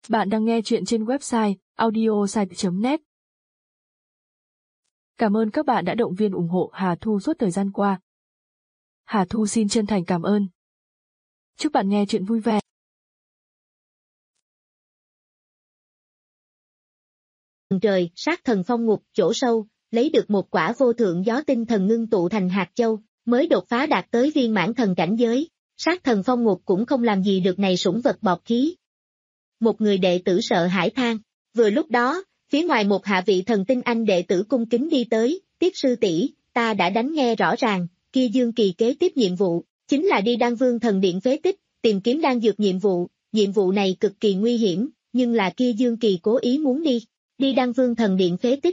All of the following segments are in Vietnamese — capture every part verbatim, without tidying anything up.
Bạn đang nghe chuyện trên website audiosite chấm net. Cảm ơn các bạn đã động viên ủng hộ Hà Thu suốt thời gian qua. Hà Thu xin chân thành cảm ơn. Chúc bạn nghe chuyện vui vẻ. Trời, sát thần phong ngục chỗ sâu, lấy được một quả vô thượng gió tinh thần ngưng tụ thành hạt châu, mới đột phá đạt tới viên mãn thần cảnh giới. Sát thần phong ngục cũng không làm gì được này sủng vật bọt khí. Một người đệ tử sợ hãi than. Vừa lúc đó, phía ngoài một hạ vị thần tinh anh đệ tử cung kính đi tới, tiếp sư tỷ, ta đã đánh nghe rõ ràng, kia Dương Kỳ kế tiếp nhiệm vụ, chính là đi Đan Vương thần điện phế tích, tìm kiếm đan dược nhiệm vụ, nhiệm vụ này cực kỳ nguy hiểm, nhưng là kia Dương Kỳ cố ý muốn đi, đi Đan Vương thần điện phế tích.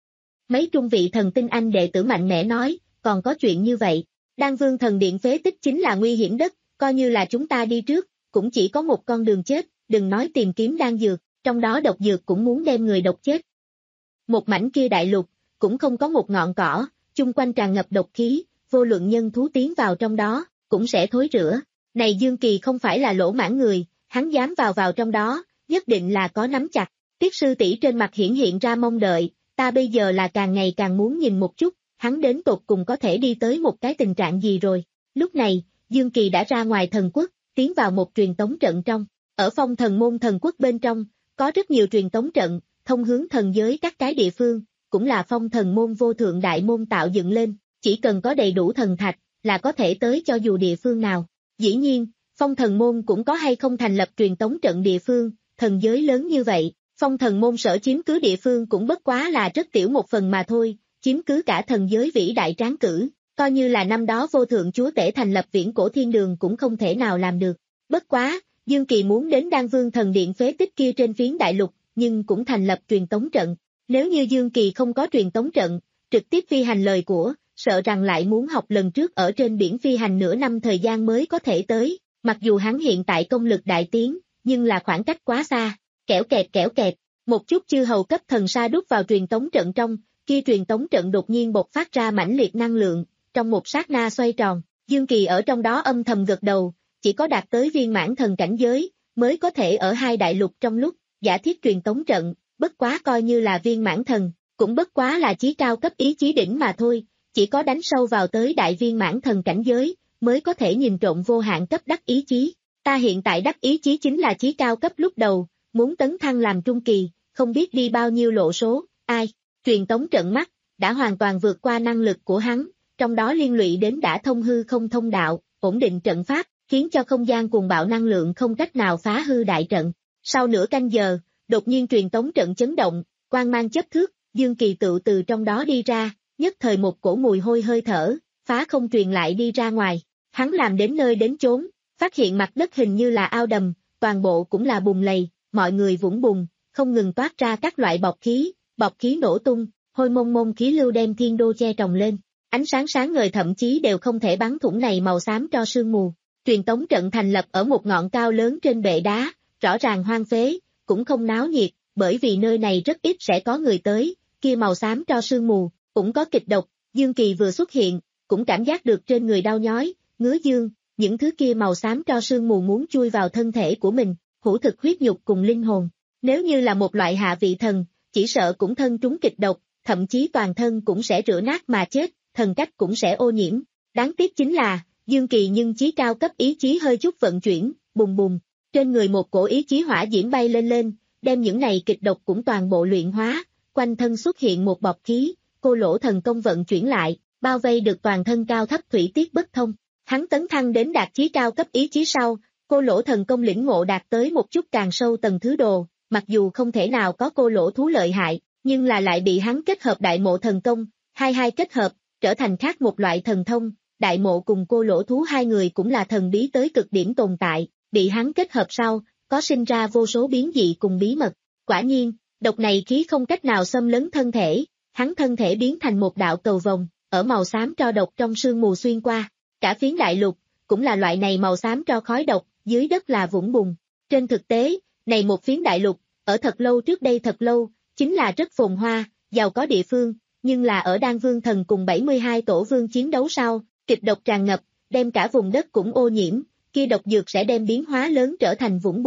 Mấy trung vị thần tinh anh đệ tử mạnh mẽ nói, còn có chuyện như vậy, Đan Vương thần điện phế tích chính là nguy hiểm đất, coi như là chúng ta đi trước, cũng chỉ có một con đường chết, đừng nói tìm kiếm đan dược, trong đó độc dược cũng muốn đem người độc chết. Một mảnh kia đại lục, cũng không có một ngọn cỏ, chung quanh tràn ngập độc khí, vô luận nhân thú tiến vào trong đó, cũng sẽ thối rữa. Này Dương Kỳ không phải là lỗ mãn người, hắn dám vào vào trong đó, nhất định là có nắm chặt. Tiết sư tỷ trên mặt hiển hiện ra mong đợi, ta bây giờ là càng ngày càng muốn nhìn một chút, hắn đến tột cùng có thể đi tới một cái tình trạng gì rồi. Lúc này, Dương Kỳ đã ra ngoài thần quốc, tiến vào một truyền tống trận trong. Ở phong thần môn thần quốc bên trong, có rất nhiều truyền tống trận, thông hướng thần giới các cái địa phương, cũng là phong thần môn vô thượng đại môn tạo dựng lên, chỉ cần có đầy đủ thần thạch, là có thể tới cho dù địa phương nào. Dĩ nhiên, phong thần môn cũng có hay không thành lập truyền tống trận địa phương, thần giới lớn như vậy, phong thần môn sở chiếm cứ địa phương cũng bất quá là rất tiểu một phần mà thôi, chiếm cứ cả thần giới vĩ đại tráng cử, coi như là năm đó vô thượng chúa tể thành lập viễn cổ thiên đường cũng không thể nào làm được. Bất quá, Dương Kỳ muốn đến Đan Vương thần điện phế tích kia trên phiến đại lục, nhưng cũng thành lập truyền tống trận. Nếu như Dương Kỳ không có truyền tống trận, trực tiếp phi hành lời của, sợ rằng lại muốn học lần trước ở trên biển phi hành nửa năm thời gian mới có thể tới, mặc dù hắn hiện tại công lực đại tiến, nhưng là khoảng cách quá xa, kẻo kẹt kẻo kẹt, một chút chư hầu cấp thần sa đút vào truyền tống trận trong, kia truyền tống trận đột nhiên bộc phát ra mãnh liệt năng lượng, trong một sát na xoay tròn, Dương Kỳ ở trong đó âm thầm gật đầu. Chỉ có đạt tới viên mãn thần cảnh giới, mới có thể ở hai đại lục trong lúc, giả thiết truyền tống trận, bất quá coi như là viên mãn thần, cũng bất quá là chí cao cấp ý chí đỉnh mà thôi, chỉ có đánh sâu vào tới đại viên mãn thần cảnh giới, mới có thể nhìn trộn vô hạn cấp đắc ý chí. Ta hiện tại đắc ý chí chính là chí cao cấp lúc đầu, muốn tấn thăng làm trung kỳ, không biết đi bao nhiêu lộ số, ai, truyền tống trận mắt, đã hoàn toàn vượt qua năng lực của hắn, trong đó liên lụy đến đã thông hư không thông đạo, ổn định trận pháp, khiến cho không gian cuồng bạo năng lượng không cách nào phá hư đại trận. Sau nửa canh giờ, đột nhiên truyền tống trận chấn động, quang mang chấp thước, Dương Kỳ tự từ trong đó đi ra, nhất thời một cổ mùi hôi hơi thở, phá không truyền lại đi ra ngoài. Hắn làm đến nơi đến chốn, phát hiện mặt đất hình như là ao đầm, toàn bộ cũng là bùn lầy, mọi người vũng bùn, không ngừng toát ra các loại bọt khí, bọt khí nổ tung, hôi mông mông khí lưu đem thiên đô che trồng lên. Ánh sáng sáng ngời thậm chí đều không thể bắn thủng này màu xám cho sương mù. Truyền tống trận thành lập ở một ngọn cao lớn trên bệ đá, rõ ràng hoang phế, cũng không náo nhiệt, bởi vì nơi này rất ít sẽ có người tới, kia màu xám cho sương mù, cũng có kịch độc, Dương Kỳ vừa xuất hiện, cũng cảm giác được trên người đau nhói, ngứa dương, những thứ kia màu xám cho sương mù muốn chui vào thân thể của mình, hủ thực huyết nhục cùng linh hồn. Nếu như là một loại hạ vị thần, chỉ sợ cũng thân trúng kịch độc, thậm chí toàn thân cũng sẽ rửa nát mà chết, thần cách cũng sẽ ô nhiễm. Đáng tiếc chính là, Dương Kỳ nhưng chí cao cấp ý chí hơi chút vận chuyển, bùng bùng, trên người một cổ ý chí hỏa diễm bay lên lên, đem những này kịch độc cũng toàn bộ luyện hóa, quanh thân xuất hiện một bọt khí, cô lỗ thần công vận chuyển lại, bao vây được toàn thân cao thấp thủy tiết bất thông. Hắn tấn thăng đến đạt chí cao cấp ý chí sau, cô lỗ thần công lĩnh ngộ đạt tới một chút càng sâu tầng thứ đồ, mặc dù không thể nào có cô lỗ thú lợi hại, nhưng là lại bị hắn kết hợp đại mộ thần công, hai hai kết hợp, trở thành khác một loại thần thông. Đại mộ cùng cô lỗ thú hai người cũng là thần bí tới cực điểm tồn tại, bị hắn kết hợp sau, có sinh ra vô số biến dị cùng bí mật. Quả nhiên, độc này khí không cách nào xâm lấn thân thể, hắn thân thể biến thành một đạo cầu vồng, ở màu xám tro độc trong sương mù xuyên qua. Cả phiến đại lục, cũng là loại này màu xám tro khói độc, dưới đất là vũng bùn. Trên thực tế, này một phiến đại lục, ở thật lâu trước đây thật lâu, chính là rất phồn hoa, giàu có địa phương, nhưng là ở Đan Vương thần cùng bảy mươi hai tổ vương chiến đấu sau, kịch độc tràn ngập, đem cả vùng đất cũng ô nhiễm, kia độc dược sẽ đem biến hóa lớn trở thành vũng bùn.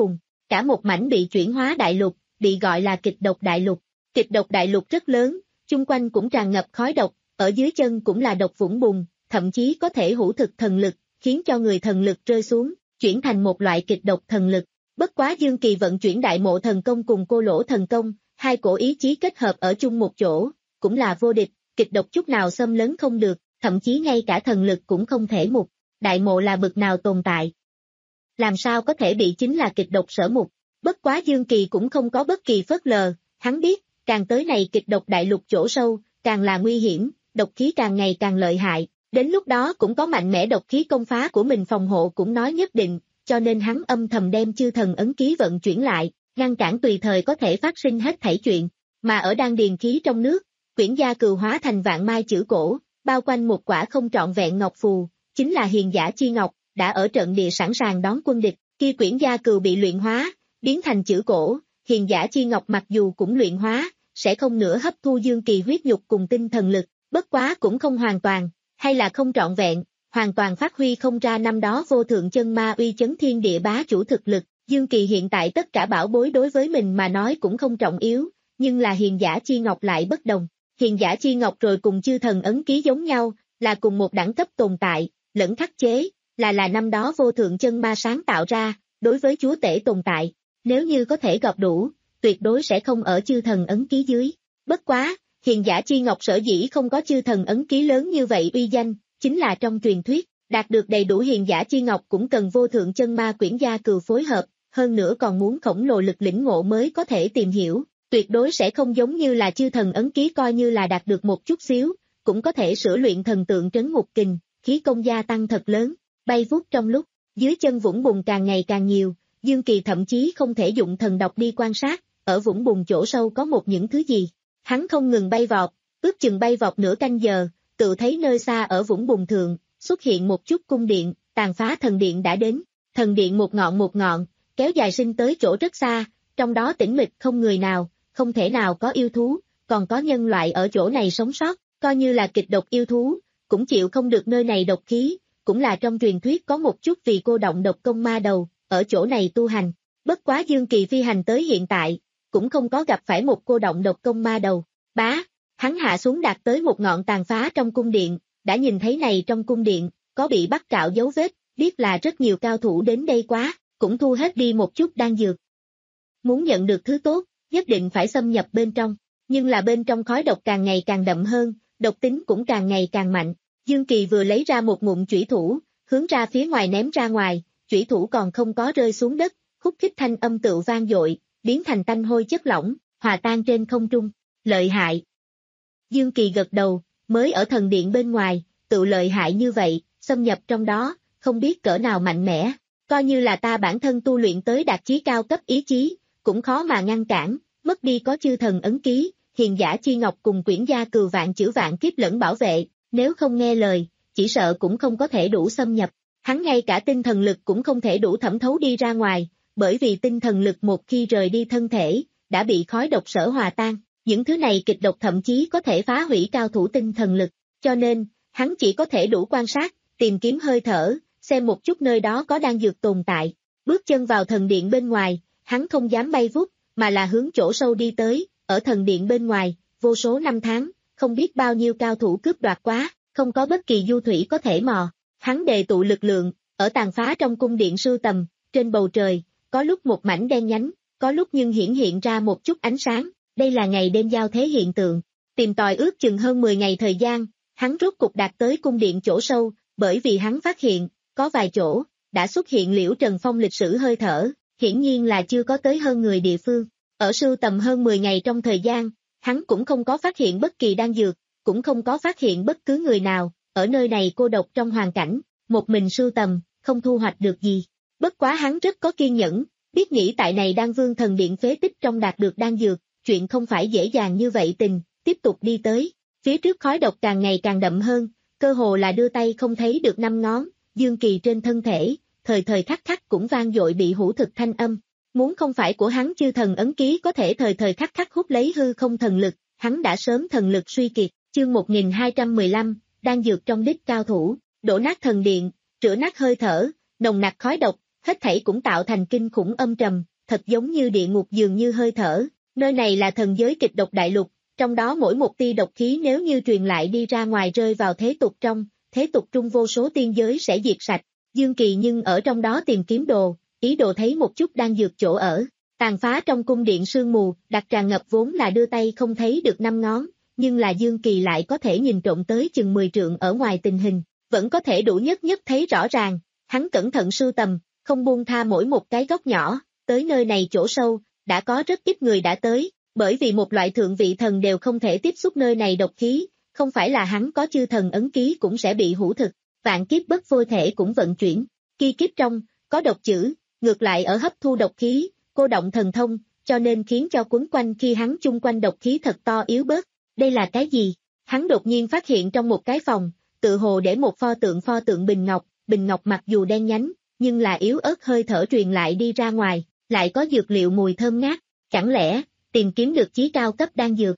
cả một mảnh bị chuyển hóa đại lục, bị gọi là kịch độc đại lục. Kịch độc đại lục rất lớn, chung quanh cũng tràn ngập khói độc, ở dưới chân cũng là độc vũng bùn, thậm chí có thể hữu thực thần lực, khiến cho người thần lực rơi xuống, chuyển thành một loại kịch độc thần lực. Bất quá Dương Kỳ vận chuyển đại mộ thần công cùng cô lỗ thần công, hai cổ ý chí kết hợp ở chung một chỗ, cũng là vô địch, kịch độc chút nào xâm lấn không được, thậm chí ngay cả thần lực cũng không thể mục. Đại mộ là bực nào tồn tại? Làm sao có thể bị chính là kịch độc sở mục? Bất quá Dương Kỳ cũng không có bất kỳ phớt lờ, hắn biết, càng tới này kịch độc đại lục chỗ sâu, càng là nguy hiểm, độc khí càng ngày càng lợi hại, đến lúc đó cũng có mạnh mẽ độc khí công phá của mình phòng hộ cũng nói nhất định, cho nên hắn âm thầm đem chư thần ấn ký vận chuyển lại, ngăn cản tùy thời có thể phát sinh hết thảy chuyện, mà ở đan điền khí trong nước, quyển gia cừu hóa thành vạn mai chữ cổ, bao quanh một quả không trọn vẹn ngọc phù, chính là hiền giả chi ngọc, đã ở trận địa sẵn sàng đón quân địch, khi quyển gia cừu bị luyện hóa, biến thành chữ cổ, hiền giả chi ngọc mặc dù cũng luyện hóa, sẽ không nữa hấp thu Dương Kỳ huyết nhục cùng tinh thần lực, bất quá cũng không hoàn toàn, hay là không trọn vẹn, hoàn toàn phát huy không ra năm đó vô thượng chân ma uy chấn thiên địa bá chủ thực lực. Dương Kỳ hiện tại tất cả bảo bối đối với mình mà nói cũng không trọng yếu, nhưng là hiền giả chi ngọc lại bất đồng. Hiền giả chi ngọc rồi cùng chư thần ấn ký giống nhau, là cùng một đẳng cấp tồn tại, lẫn khắc chế, là là năm đó vô thượng chân ma sáng tạo ra, đối với chúa tể tồn tại. Nếu như có thể gặp đủ, tuyệt đối sẽ không ở chư thần ấn ký dưới. Bất quá, hiền giả chi ngọc sở dĩ không có chư thần ấn ký lớn như vậy uy danh, chính là trong truyền thuyết, đạt được đầy đủ hiền giả chi ngọc cũng cần vô thượng chân ma quyển gia cừu phối hợp, hơn nữa còn muốn khổng lồ lực lĩnh ngộ mới có thể tìm hiểu, tuyệt đối sẽ không giống như là chư thần ấn ký coi như là đạt được một chút xíu, cũng có thể sửa luyện thần tượng trấn ngục kình, khí công gia tăng thật lớn, bay vút trong lúc, dưới chân vũng bùn càng ngày càng nhiều, Dương Kỳ thậm chí không thể dụng thần độc đi quan sát, ở vũng bùn chỗ sâu có một những thứ gì. Hắn không ngừng bay vọt, ước chừng bay vọt nửa canh giờ, tự thấy nơi xa ở vũng bùn thượng, xuất hiện một chút cung điện, tàn phá thần điện đã đến, thần điện một ngọn một ngọn, kéo dài sinh tới chỗ rất xa, trong đó tĩnh mịch không người nào, không thể nào có yêu thú, còn có nhân loại ở chỗ này sống sót, coi như là kịch độc yêu thú, cũng chịu không được nơi này độc khí, cũng là trong truyền thuyết có một chút vì cô động độc công ma đầu, ở chỗ này tu hành. Bất quá Dương Kỳ phi hành tới hiện tại, cũng không có gặp phải một cô động độc công ma đầu. Bá, hắn hạ xuống đạt tới một ngọn tàn phá trong cung điện, đã nhìn thấy này trong cung điện, có bị bắt trạo dấu vết, biết là rất nhiều cao thủ đến đây quá, cũng thu hết đi một chút đan dược. Muốn nhận được thứ tốt, nhất định phải xâm nhập bên trong, nhưng là bên trong khói độc càng ngày càng đậm hơn, độc tính cũng càng ngày càng mạnh. Dương Kỳ vừa lấy ra một ngụm chủy thủ, hướng ra phía ngoài ném ra ngoài, chủy thủ còn không có rơi xuống đất, khúc khích thanh âm tựu vang dội, biến thành tanh hôi chất lỏng, hòa tan trên không trung, lợi hại. Dương Kỳ gật đầu, mới ở thần điện bên ngoài, tự lợi hại như vậy, xâm nhập trong đó, không biết cỡ nào mạnh mẽ, coi như là ta bản thân tu luyện tới đạt chí cao cấp ý chí, cũng khó mà ngăn cản, mất đi có chư thần ấn ký, hiền giả chi ngọc cùng quyển gia cừu vạn chữ vạn kiếp lẫn bảo vệ, nếu không nghe lời, chỉ sợ cũng không có thể đủ xâm nhập, hắn ngay cả tinh thần lực cũng không thể đủ thẩm thấu đi ra ngoài, bởi vì tinh thần lực một khi rời đi thân thể, đã bị khói độc sở hòa tan, những thứ này kịch độc thậm chí có thể phá hủy cao thủ tinh thần lực, cho nên, hắn chỉ có thể đủ quan sát, tìm kiếm hơi thở, xem một chút nơi đó có đan dược tồn tại, bước chân vào thần điện bên ngoài, hắn không dám bay vút, mà là hướng chỗ sâu đi tới, ở thần điện bên ngoài, vô số năm tháng, không biết bao nhiêu cao thủ cướp đoạt quá, không có bất kỳ du thủy có thể mò, hắn đề tụ lực lượng, ở tàn phá trong cung điện sưu tầm, trên bầu trời, có lúc một mảnh đen nhánh, có lúc nhưng hiển hiện ra một chút ánh sáng, đây là ngày đêm giao thế hiện tượng, tìm tòi ước chừng hơn mười ngày thời gian, hắn rốt cục đạt tới cung điện chỗ sâu, bởi vì hắn phát hiện, có vài chỗ, đã xuất hiện Liễu Trần Phong lịch sử hơi thở, hiển nhiên là chưa có tới hơn người địa phương, ở sưu tầm hơn mười ngày trong thời gian, hắn cũng không có phát hiện bất kỳ đan dược, cũng không có phát hiện bất cứ người nào, ở nơi này cô độc trong hoàn cảnh, một mình sưu tầm, không thu hoạch được gì. Bất quá hắn rất có kiên nhẫn, biết nghĩ tại này Đan Vương thần điện phế tích trong đạt được đan dược, chuyện không phải dễ dàng như vậy tình, tiếp tục đi tới, phía trước khói độc càng ngày càng đậm hơn, cơ hồ là đưa tay không thấy được năm ngón, Dương Kỳ trên thân thể, thời thời khắc khắc cũng vang dội bị hữu thực thanh âm, muốn không phải của hắn chư thần ấn ký có thể thời thời khắc khắc hút lấy hư không thần lực, hắn đã sớm thần lực suy kiệt, chương một nghìn hai trăm mười lăm, đang dược trong đích cao thủ, đổ nát thần điện, rửa nát hơi thở, nồng nặc khói độc, hết thảy cũng tạo thành kinh khủng âm trầm, thật giống như địa ngục dường như hơi thở, nơi này là thần giới kịch độc đại lục, trong đó mỗi một tia độc khí nếu như truyền lại đi ra ngoài rơi vào thế tục trong, thế tục trung vô số tiên giới sẽ diệt sạch, Dương Kỳ nhưng ở trong đó tìm kiếm đồ, ý đồ thấy một chút đang dược chỗ ở, tàn phá trong cung điện sương mù, đặc tràn ngập vốn là đưa tay không thấy được năm ngón, nhưng là Dương Kỳ lại có thể nhìn trộm tới chừng mười trượng ở ngoài tình hình, vẫn có thể đủ nhất nhất thấy rõ ràng, hắn cẩn thận sưu tầm, không buông tha mỗi một cái góc nhỏ, tới nơi này chỗ sâu, đã có rất ít người đã tới, bởi vì một loại thượng vị thần đều không thể tiếp xúc nơi này độc khí, không phải là hắn có chư thần ấn ký cũng sẽ bị hủ thực, vạn kiếp bất phôi thể cũng vận chuyển, kỳ kiếp trong, có độc chữ, ngược lại ở hấp thu độc khí, cô động thần thông, cho nên khiến cho quấn quanh khi hắn chung quanh độc khí thật to yếu bớt, đây là cái gì? Hắn đột nhiên phát hiện trong một cái phòng, tự hồ để một pho tượng pho tượng bình ngọc, bình ngọc mặc dù đen nhánh, nhưng là yếu ớt hơi thở truyền lại đi ra ngoài, lại có dược liệu mùi thơm ngát, chẳng lẽ, tìm kiếm được chí cao cấp đan dược.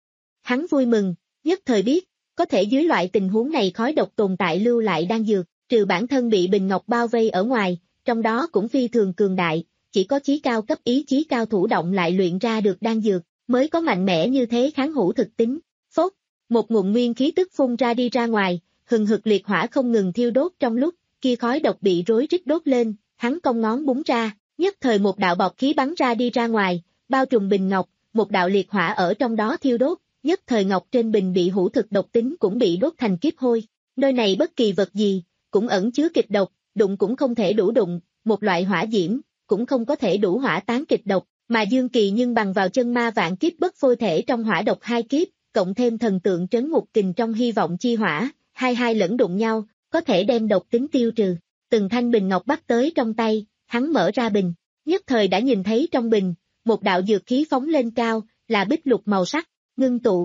Hắn vui mừng, nhất thời biết, có thể dưới loại tình huống này khói độc tồn tại lưu lại đan dược, trừ bản thân bị bình ngọc bao vây ở ngoài, trong đó cũng phi thường cường đại, chỉ có chí cao cấp ý chí cao thủ động lại luyện ra được đan dược, mới có mạnh mẽ như thế kháng hữu thực tính. Phốt, một ngụm nguyên khí tức phun ra đi ra ngoài, hừng hực liệt hỏa không ngừng thiêu đốt trong lúc, kia khói độc bị rối rít đốt lên, hắn cong ngón búng ra, nhất thời một đạo bọt khí bắn ra đi ra ngoài, bao trùm bình ngọc, một đạo liệt hỏa ở trong đó thiêu đốt, nhất thời ngọc trên bình bị hữu thực độc tính cũng bị đốt thành kiếp hôi. Nơi này bất kỳ vật gì, cũng ẩn chứa kịch độc, đụng cũng không thể đủ đụng, một loại hỏa diễm, cũng không có thể đủ hỏa tán kịch độc, mà Dương Kỳ nhưng bằng vào chân ma vạn kiếp bất phôi thể trong hỏa độc hai kiếp, cộng thêm thần tượng trấn ngục kình trong hy vọng chi hỏa, hai hai lẫn đụng nhau, có thể đem độc tính tiêu trừ. Từng thanh bình ngọc bắt tới trong tay, hắn mở ra bình, nhất thời đã nhìn thấy trong bình, một đạo dược khí phóng lên cao, là bích lục màu sắc, ngưng tụ.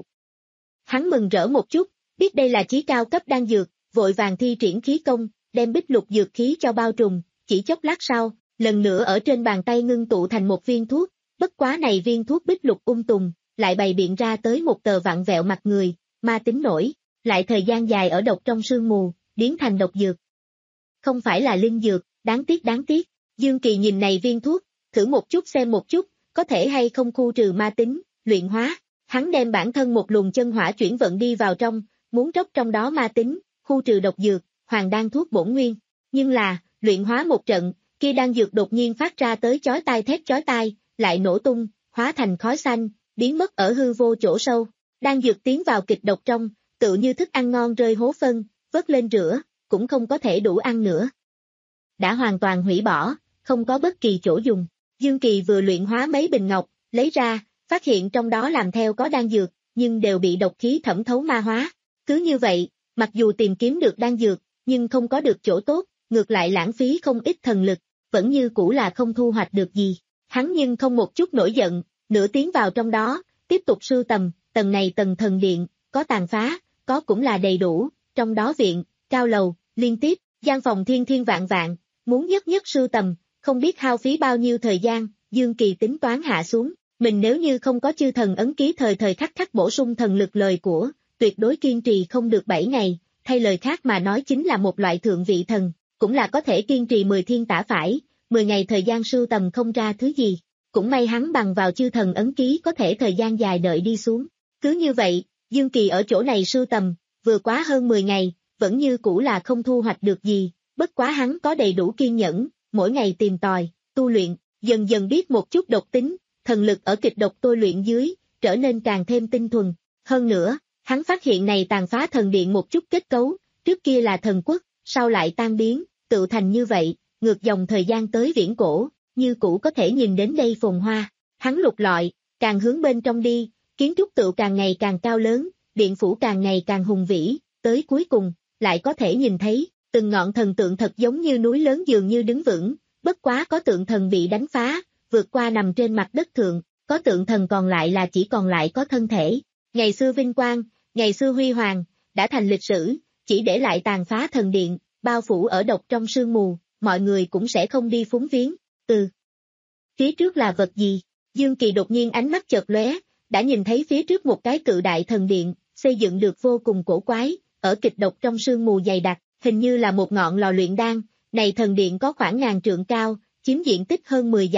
Hắn mừng rỡ một chút, biết đây là chí cao cấp đan dược, vội vàng thi triển khí công, đem bích lục dược khí cho bao trùm, chỉ chốc lát sau, lần nữa ở trên bàn tay ngưng tụ thành một viên thuốc, bất quá này viên thuốc bích lục ung tùng, lại bày biện ra tới một tờ vặn vẹo mặt người, ma tính nổi, lại thời gian dài ở độc trong sương mù, biến thành độc dược. Không phải là linh dược, đáng tiếc đáng tiếc, Dương Kỳ nhìn này viên thuốc, thử một chút xem một chút, có thể hay không khu trừ ma tính, luyện hóa, hắn đem bản thân một luồng chân hỏa chuyển vận đi vào trong, muốn tróc trong đó ma tính, khu trừ độc dược, hoàng đan thuốc bổn nguyên, nhưng là, luyện hóa một trận, kia đan dược đột nhiên phát ra tới chói tai thét chói tai, lại nổ tung, hóa thành khói xanh, biến mất ở hư vô chỗ sâu, đan dược tiến vào kịch độc trong, tự như thức ăn ngon rơi hố phân, vớt lên rửa, cũng không có thể đủ ăn nữa. Đã hoàn toàn hủy bỏ, không có bất kỳ chỗ dùng, Dương Kỳ vừa luyện hóa mấy bình ngọc, lấy ra, phát hiện trong đó làm theo có đan dược, nhưng đều bị độc khí thẩm thấu ma hóa, cứ như vậy, mặc dù tìm kiếm được đan dược, nhưng không có được chỗ tốt, ngược lại lãng phí không ít thần lực, vẫn như cũ là không thu hoạch được gì. Hắn nhưng không một chút nổi giận, nửa tiến vào trong đó, tiếp tục sưu tầm, tầng này tầng thần điện, có tàn phá, có cũng là đầy đủ, trong đó viện, cao lầu, liên tiếp, gian phòng thiên thiên vạn vạn, muốn nhất nhất sưu tầm, không biết hao phí bao nhiêu thời gian, Dương Kỳ tính toán hạ xuống, mình nếu như không có chư thần ấn ký thời thời khắc khắc bổ sung thần lực lời của, tuyệt đối kiên trì không được bảy ngày, thay lời khác mà nói chính là một loại thượng vị thần, cũng là có thể kiên trì mười thiên tả phải, mười ngày thời gian sưu tầm không ra thứ gì, cũng may hắn bằng vào chư thần ấn ký có thể thời gian dài đợi đi xuống. Cứ như vậy, Dương Kỳ ở chỗ này sưu tầm, vừa quá hơn mười ngày, vẫn như cũ là không thu hoạch được gì, bất quá hắn có đầy đủ kiên nhẫn, mỗi ngày tìm tòi, tu luyện, dần dần biết một chút độc tính, thần lực ở kịch độc tôi luyện dưới, trở nên càng thêm tinh thuần. Hơn nữa, hắn phát hiện này tàn phá thần điện một chút kết cấu, trước kia là thần quốc, sau lại tan biến, tự thành như vậy, ngược dòng thời gian tới viễn cổ, như cũ có thể nhìn đến đây phồn hoa. Hắn lục lọi, càng hướng bên trong đi, kiến trúc tự càng ngày càng cao lớn, điện phủ càng ngày càng hùng vĩ, tới cuối cùng, lại có thể nhìn thấy, từng ngọn thần tượng thật giống như núi lớn dường như đứng vững, bất quá có tượng thần bị đánh phá, vượt qua nằm trên mặt đất thượng, có tượng thần còn lại là chỉ còn lại có thân thể. Ngày xưa vinh quang, ngày xưa huy hoàng, đã thành lịch sử, chỉ để lại tàn phá thần điện, bao phủ ở độc trong sương mù, mọi người cũng sẽ không đi phúng viếng. Ừ. Phía trước là vật gì? Dương Kỳ đột nhiên ánh mắt chợt lóe, đã nhìn thấy phía trước một cái cự đại thần điện, xây dựng được vô cùng cổ quái, ở kịch độc trong sương mù dày đặc, hình như là một ngọn lò luyện đan, này thần điện có khoảng ngàn trượng cao, chiếm diện tích hơn mười dặm,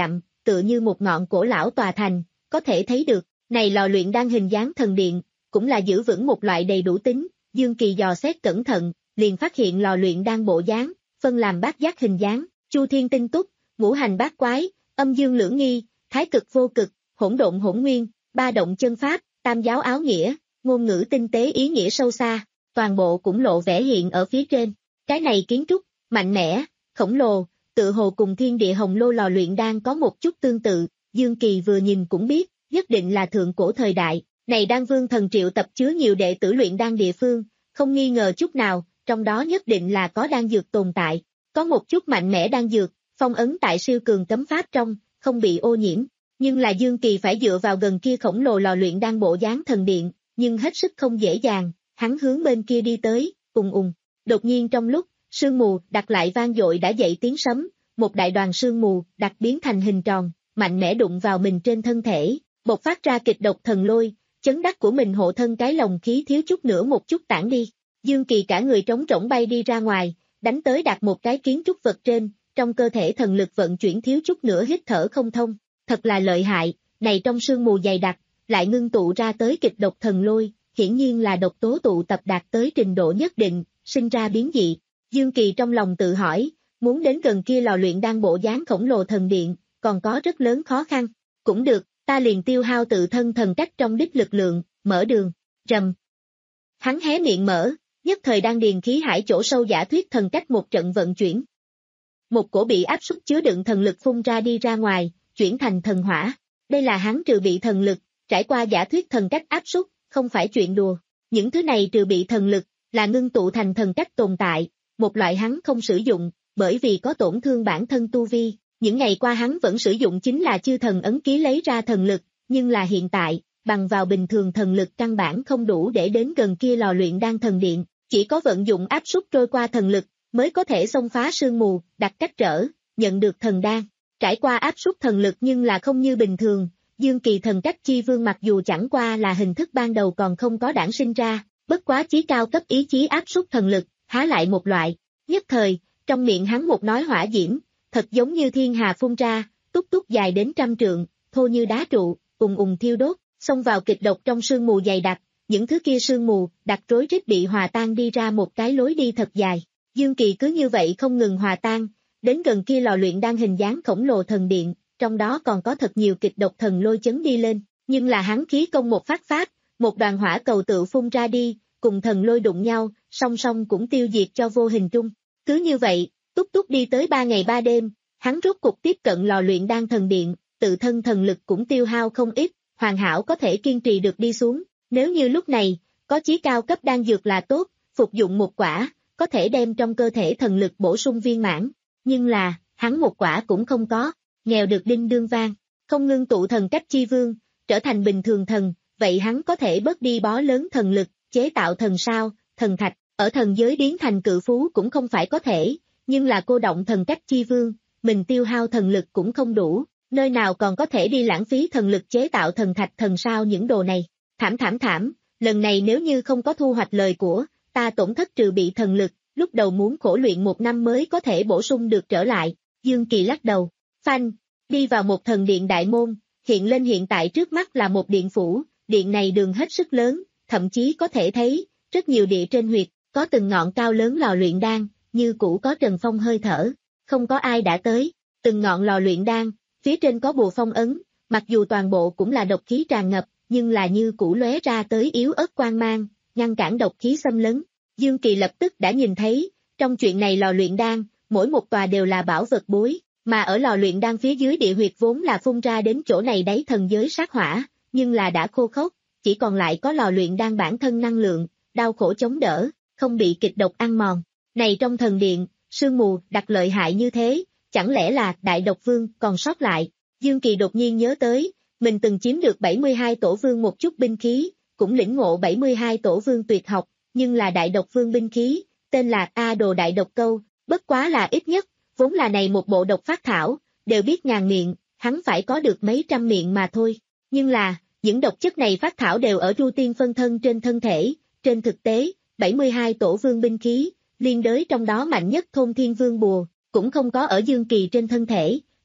tựa như một ngọn cổ lão tòa thành, có thể thấy được, này lò luyện đan hình dáng thần điện, cũng là giữ vững một loại đầy đủ tính, Dương Kỳ dò xét cẩn thận, liền phát hiện lò luyện đan bộ dáng, phân làm bát giác hình dáng, chu thiên tinh túc, ngũ hành bát quái, âm dương lưỡng nghi, thái cực vô cực, hỗn độn hỗn nguyên, ba động chân pháp, tam giáo áo nghĩa, ngôn ngữ tinh tế ý nghĩa sâu xa, toàn bộ cũng lộ vẻ hiện ở phía trên. Cái này kiến trúc, mạnh mẽ, khổng lồ, tự hồ cùng thiên địa hồng lô lò luyện đan có một chút tương tự, Dương Kỳ vừa nhìn cũng biết, nhất định là thượng cổ thời đại, này đan vương thần triệu tập chứa nhiều đệ tử luyện đan địa phương, không nghi ngờ chút nào, trong đó nhất định là có đan dược tồn tại, có một chút mạnh mẽ đan dược, phong ấn tại siêu cường cấm pháp trong, không bị ô nhiễm, nhưng là Dương Kỳ phải dựa vào gần kia khổng lồ lò luyện đan bộ dáng thần điện, nhưng hết sức không dễ dàng, hắn hướng bên kia đi tới, ùng ùng, đột nhiên trong lúc, sương mù đặt lại vang dội đã dậy tiếng sấm, một đại đoàn sương mù đặt biến thành hình tròn, mạnh mẽ đụng vào mình trên thân thể, bộc phát ra kịch độc thần lôi, chấn đắc của mình hộ thân cái lồng khí thiếu chút nữa một chút tản đi. Dương Kỳ cả người trống rỗng bay đi ra ngoài, đánh tới đặt một cái kiến trúc vật trên, trong cơ thể thần lực vận chuyển thiếu chút nữa hít thở không thông, thật là lợi hại, này trong sương mù dày đặc, lại ngưng tụ ra tới kịch độc thần lôi, hiển nhiên là độc tố tụ tập đạt tới trình độ nhất định, sinh ra biến dị. Dương Kỳ trong lòng tự hỏi, muốn đến gần kia lò luyện đan bộ dáng khổng lồ thần điện, còn có rất lớn khó khăn, cũng được, ta liền tiêu hao tự thân thần cách trong đích lực lượng, mở đường, rầm. Hắn hé miệng mở, nhất thời đang điền khí hải chỗ sâu giả thuyết thần cách một trận vận chuyển. Một cổ bị áp suất chứa đựng thần lực phun ra đi ra ngoài, chuyển thành thần hỏa. Đây là hắn trừ bị thần lực, trải qua giả thuyết thần cách áp suất, không phải chuyện đùa. Những thứ này trừ bị thần lực, là ngưng tụ thành thần cách tồn tại, một loại hắn không sử dụng, bởi vì có tổn thương bản thân tu vi. Những ngày qua hắn vẫn sử dụng chính là chư thần ấn ký lấy ra thần lực, nhưng là hiện tại, bằng vào bình thường thần lực căn bản không đủ để đến gần kia lò luyện đan thần điện, chỉ có vận dụng áp suất trôi qua thần lực, mới có thể xông phá sương mù, đặt cách trở, nhận được thần đan. Trải qua áp suất thần lực nhưng là không như bình thường, Dương Kỳ thần cách chi vương mặc dù chẳng qua là hình thức ban đầu còn không có đản sinh ra, bất quá chí cao cấp ý chí áp suất thần lực, há lại một loại. Nhất thời, trong miệng hắn một nói hỏa diễm, thật giống như thiên hà phun ra, túc túc dài đến trăm trượng, thô như đá trụ, ùng ùng thiêu đốt, xông vào kịch độc trong sương mù dày đặc, những thứ kia sương mù, đặc rối rít bị hòa tan đi ra một cái lối đi thật dài. Dương Kỳ cứ như vậy không ngừng hòa tan, đến gần kia lò luyện đan hình dáng khổng lồ thần điện, trong đó còn có thật nhiều kịch độc thần lôi chấn đi lên, nhưng là hắn khí công một phát phát, một đoàn hỏa cầu tự phun ra đi, cùng thần lôi đụng nhau, song song cũng tiêu diệt cho vô hình trung. Cứ như vậy, túc túc đi tới ba ngày ba đêm, hắn rốt cục tiếp cận lò luyện đan thần điện, tự thân thần lực cũng tiêu hao không ít, hoàn hảo có thể kiên trì được đi xuống. Nếu như lúc này, có chí cao cấp đan dược là tốt, phục dụng một quả, có thể đem trong cơ thể thần lực bổ sung viên mãn, nhưng là, hắn một quả cũng không có, nghèo được đinh đương vang, không ngưng tụ thần cách chi vương, trở thành bình thường thần, vậy hắn có thể bớt đi bó lớn thần lực, chế tạo thần sao, thần thạch, ở thần giới biến thành cự phú cũng không phải có thể, nhưng là cô động thần cách chi vương, mình tiêu hao thần lực cũng không đủ, nơi nào còn có thể đi lãng phí thần lực chế tạo thần thạch thần sao những đồ này. Thảm thảm thảm, lần này nếu như không có thu hoạch lời của, ta tổn thất trừ bị thần lực, lúc đầu muốn khổ luyện một năm mới có thể bổ sung được trở lại, Dương Kỳ lắc đầu, phanh, đi vào một thần điện đại môn, hiện lên hiện tại trước mắt là một điện phủ, điện này đường hết sức lớn, thậm chí có thể thấy, rất nhiều địa trên huyệt, có từng ngọn cao lớn lò luyện đan, như cũ có trần phong hơi thở, không có ai đã tới, từng ngọn lò luyện đan, phía trên có bùa phong ấn, mặc dù toàn bộ cũng là độc khí tràn ngập, nhưng là như cũ lóe ra tới yếu ớt quang mang, ngăn cản độc khí xâm lấn. Dương Kỳ lập tức đã nhìn thấy, trong chuyện này lò luyện đan, mỗi một tòa đều là bảo vật bối, mà ở lò luyện đan phía dưới địa huyệt vốn là phun ra đến chỗ này đáy thần giới sát hỏa, nhưng là đã khô khốc, chỉ còn lại có lò luyện đan bản thân năng lượng, đau khổ chống đỡ, không bị kịch độc ăn mòn. Này trong thần điện, sương mù đặc lợi hại như thế, chẳng lẽ là đại độc vương còn sót lại? Dương Kỳ đột nhiên nhớ tới, mình từng chiếm được bảy mươi hai tổ vương một chút binh khí, cũng lĩnh ngộ bảy mươi hai tổ vương tuyệt học, nhưng là đại độc vương binh khí, tên là A Đồ Đại Độc Câu, bất quá là ít nhất, vốn là này một bộ độc phát thảo, đều biết ngàn miệng, hắn phải có được mấy trăm miệng mà thôi. Nhưng là, những độc chất này phát thảo đều ở Ru Tiên phân thân trên thân thể, trên thực tế, bảy mươi hai tổ vương binh khí, liên đới trong đó mạnh nhất Thôn Thiên Vương bùa, cũng không có ở Dương Kỳ trên thân thể,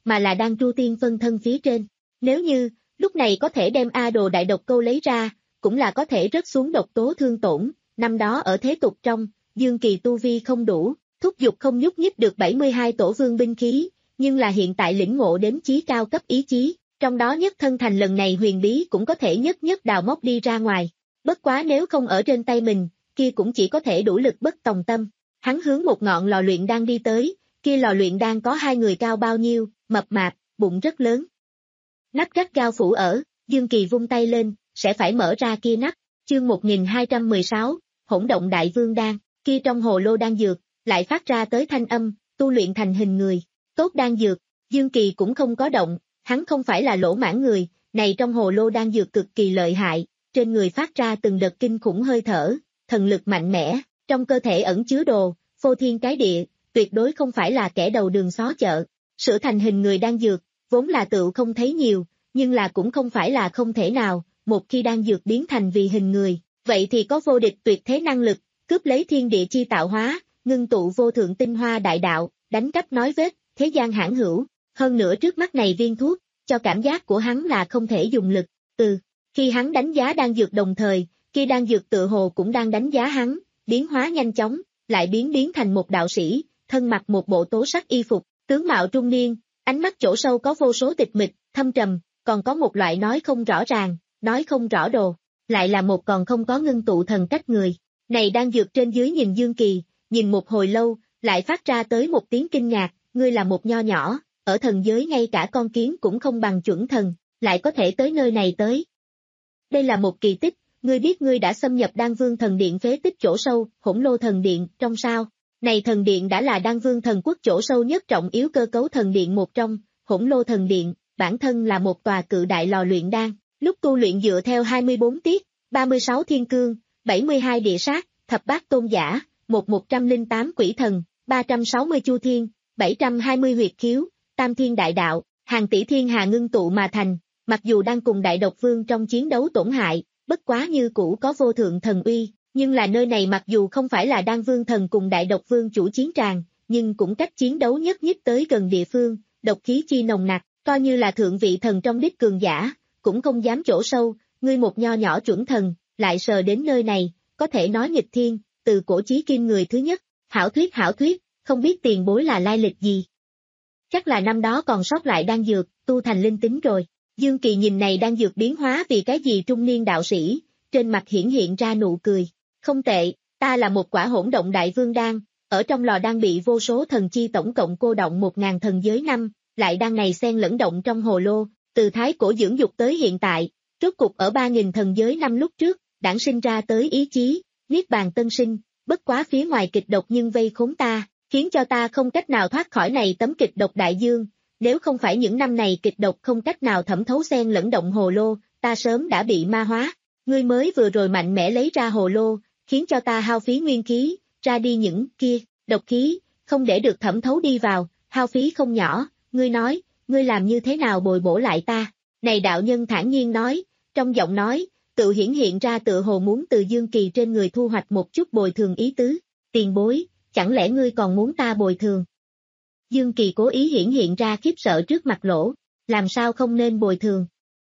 mà là đang tru tiên phân thân phía trên. Nếu như, lúc này có thể đem A đồ đại độc câu lấy ra, cũng là có thể rớt xuống độc tố thương tổn, năm đó ở thế tục trong, Dương Kỳ tu vi không đủ, thúc giục không nhúc nhích được bảy mươi hai tổ vương binh khí, nhưng là hiện tại lĩnh ngộ đến chí cao cấp ý chí, trong đó nhất thân thành lần này huyền bí cũng có thể nhất nhất đào móc đi ra ngoài. Bất quá nếu không ở trên tay mình, kia cũng chỉ có thể đủ lực bất tòng tâm. Hắn hướng một ngọn lò luyện đang đi tới, kia lò luyện đang có hai người cao bao nhiêu, mập mạp, bụng rất lớn. Nắp gắt gao phủ ở, Dương Kỳ vung tay lên, sẽ phải mở ra kia nắp. Chương một nghìn hai trăm mười sáu, Hỗn động đại vương đan, kia trong hồ lô đan dược, lại phát ra tới thanh âm, tu luyện thành hình người. Tốt đan dược, Dương Kỳ cũng không có động, hắn không phải là lỗ mãn người, này trong hồ lô đan dược cực kỳ lợi hại, trên người phát ra từng đợt kinh khủng hơi thở, thần lực mạnh mẽ, trong cơ thể ẩn chứa đồ, phô thiên cái địa, tuyệt đối không phải là kẻ đầu đường xó chợ. Sửa thành hình người đan dược, vốn là tựu không thấy nhiều, nhưng là cũng không phải là không thể nào, một khi đan dược biến thành vì hình người, vậy thì có vô địch tuyệt thế năng lực, cướp lấy thiên địa chi tạo hóa, ngưng tụ vô thượng tinh hoa đại đạo, đánh cắp nói vết, thế gian hãn hữu. Hơn nữa trước mắt này viên thuốc, cho cảm giác của hắn là không thể dùng lực. Ừ, khi hắn đánh giá đan dược đồng thời, khi đan dược tự hồ cũng đang đánh giá hắn, biến hóa nhanh chóng, lại biến biến thành một đạo sĩ, thân mặc một bộ tố sắc y phục, tướng mạo trung niên, ánh mắt chỗ sâu có vô số tịch mịch, thâm trầm, còn có một loại nói không rõ ràng, nói không rõ đồ, lại là một còn không có ngưng tụ thần cách người. Này đang dược trên dưới nhìn Dương Kỳ, nhìn một hồi lâu, lại phát ra tới một tiếng kinh ngạc, ngươi là một nho nhỏ, ở thần giới ngay cả con kiến cũng không bằng chuẩn thần, lại có thể tới nơi này tới. Đây là một kỳ tích, ngươi biết ngươi đã xâm nhập Đan Vương thần điện phế tích chỗ sâu, Hỗn Lô thần điện, trong sao? Này thần điện đã là Đan Vương thần quốc chỗ sâu nhất trọng yếu cơ cấu thần điện một trong, Hỗn Lô thần điện, bản thân là một tòa cự đại lò luyện đan, lúc tu luyện dựa theo hai mươi bốn tiết, ba mươi sáu thiên cương, bảy mươi hai địa sát, thập bát tôn giả, một một trăm lẻ tám quỷ thần, ba trăm sáu mươi chu thiên, bảy trăm hai mươi huyệt khiếu, tam thiên đại đạo, hàng tỷ thiên hà ngưng tụ mà thành, mặc dù đang cùng đại độc vương trong chiến đấu tổn hại, bất quá như cũ có vô thượng thần uy, nhưng là nơi này mặc dù không phải là Đan Vương thần cùng đại độc vương chủ chiến tràng, nhưng cũng cách chiến đấu nhất nhích tới gần địa phương, độc khí chi nồng nặc, coi như là thượng vị thần trong đích cường giả, cũng không dám chỗ sâu, ngươi một nho nhỏ chuẩn thần, lại sờ đến nơi này, có thể nói nghịch thiên, từ cổ chí kim người thứ nhất, hảo thuyết hảo thuyết, không biết tiền bối là lai lịch gì. Chắc là năm đó còn sót lại đan dược, tu thành linh tính rồi. Dương Kỳ nhìn này đan dược biến hóa vì cái gì trung niên đạo sĩ, trên mặt hiển hiện ra nụ cười. Không tệ, ta là một quả hỗn động đại vương đan, ở trong lò đan bị vô số thần chi tổng cộng cô động một ngàn thần giới năm, lại đan này xen lẫn động trong hồ lô, từ thái cổ dưỡng dục tới hiện tại, rốt cục ở ba nghìn thần giới năm lúc trước, đản sinh ra tới ý chí, niết bàn tân sinh, bất quá phía ngoài kịch độc nhưng vây khốn ta, khiến cho ta không cách nào thoát khỏi này tấm kịch độc đại dương, nếu không phải những năm này kịch độc không cách nào thẩm thấu xen lẫn động hồ lô, ta sớm đã bị ma hóa, ngươi mới vừa rồi mạnh mẽ lấy ra hồ lô, khiến cho ta hao phí nguyên khí, ra đi những kia, độc khí, không để được thẩm thấu đi vào, hao phí không nhỏ, ngươi nói, ngươi làm như thế nào bồi bổ lại ta, này đạo nhân thản nhiên nói, trong giọng nói, tự hiển hiện ra tự hồ muốn từ Dương Kỳ trên người thu hoạch một chút bồi thường ý tứ, tiền bối, chẳng lẽ ngươi còn muốn ta bồi thường? Dương Kỳ cố ý hiển hiện ra khiếp sợ trước mặt lỗ, làm sao không nên bồi thường?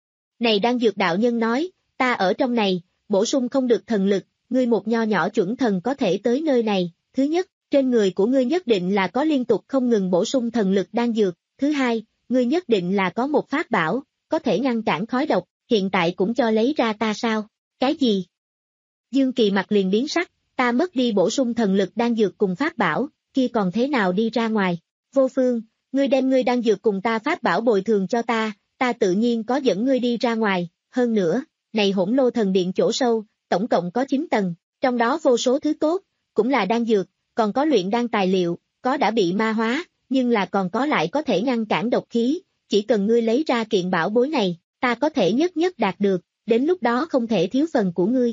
Này đang dược đạo nhân nói, ta ở trong này, bổ sung không được thần lực, ngươi một nho nhỏ chuẩn thần có thể tới nơi này, thứ nhất, trên người của ngươi nhất định là có liên tục không ngừng bổ sung thần lực đan dược, thứ hai, ngươi nhất định là có một pháp bảo, có thể ngăn cản khói độc, hiện tại cũng cho lấy ra ta sao? Cái gì? Dương Kỳ mặt liền biến sắc, ta mất đi bổ sung thần lực đan dược cùng pháp bảo, kia còn thế nào đi ra ngoài? Vô Phương, ngươi đem ngươi đan dược cùng ta pháp bảo bồi thường cho ta, ta tự nhiên có dẫn ngươi đi ra ngoài, hơn nữa, này Hỗn Lô thần điện chỗ sâu, tổng cộng có chín tầng, trong đó vô số thứ tốt, cũng là đan dược, còn có luyện đan tài liệu, có đã bị ma hóa, nhưng là còn có lại có thể ngăn cản độc khí, chỉ cần ngươi lấy ra kiện bảo bối này, ta có thể nhất nhất đạt được, đến lúc đó không thể thiếu phần của ngươi.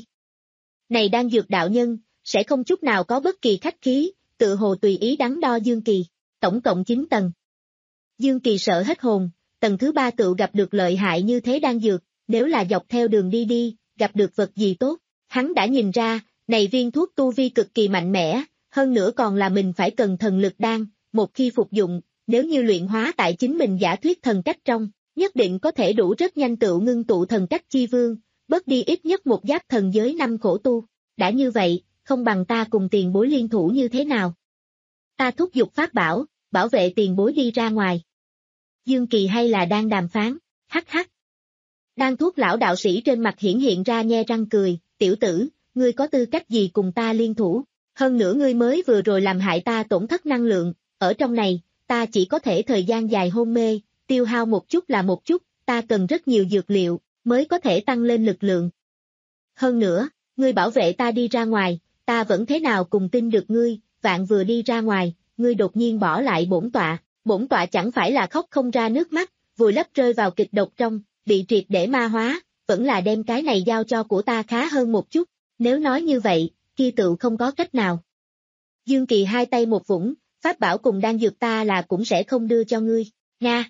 Này đan dược đạo nhân, sẽ không chút nào có bất kỳ khách khí, tự hồ tùy ý đắn đo Dương Kỳ, tổng cộng chín tầng. Dương Kỳ sợ hết hồn, tầng thứ ba tự gặp được lợi hại như thế đan dược, nếu là dọc theo đường đi đi, gặp được vật gì tốt, hắn đã nhìn ra, này viên thuốc tu vi cực kỳ mạnh mẽ, hơn nữa còn là mình phải cần thần lực đan, một khi phục dụng, nếu như luyện hóa tại chính mình giả thuyết thần cách trong, nhất định có thể đủ rất nhanh tựu ngưng tụ thần cách chi vương, bớt đi ít nhất một giáp thần giới năm khổ tu. Đã như vậy, không bằng ta cùng tiền bối liên thủ như thế nào? Ta thúc giục pháp bảo, bảo vệ tiền bối đi ra ngoài. Dương Kỳ hay là đang đàm phán, hắc hắc. Đang thuốc lão đạo sĩ trên mặt hiển hiện ra nhe răng cười, tiểu tử, ngươi có tư cách gì cùng ta liên thủ? Hơn nữa ngươi mới vừa rồi làm hại ta tổn thất năng lượng, ở trong này, ta chỉ có thể thời gian dài hôn mê, tiêu hao một chút là một chút, ta cần rất nhiều dược liệu, mới có thể tăng lên lực lượng. Hơn nữa, ngươi bảo vệ ta đi ra ngoài, ta vẫn thế nào cùng tin được ngươi, vạn vừa đi ra ngoài, ngươi đột nhiên bỏ lại bổn tọa, bổn tọa chẳng phải là khóc không ra nước mắt, vùi lấp rơi vào kịch độc trong, bị triệt để ma hóa, vẫn là đem cái này giao cho của ta khá hơn một chút, nếu nói như vậy, kia tự không có cách nào. Dương Kỳ hai tay một vũng, pháp bảo cùng đan dược ta là cũng sẽ không đưa cho ngươi, nha.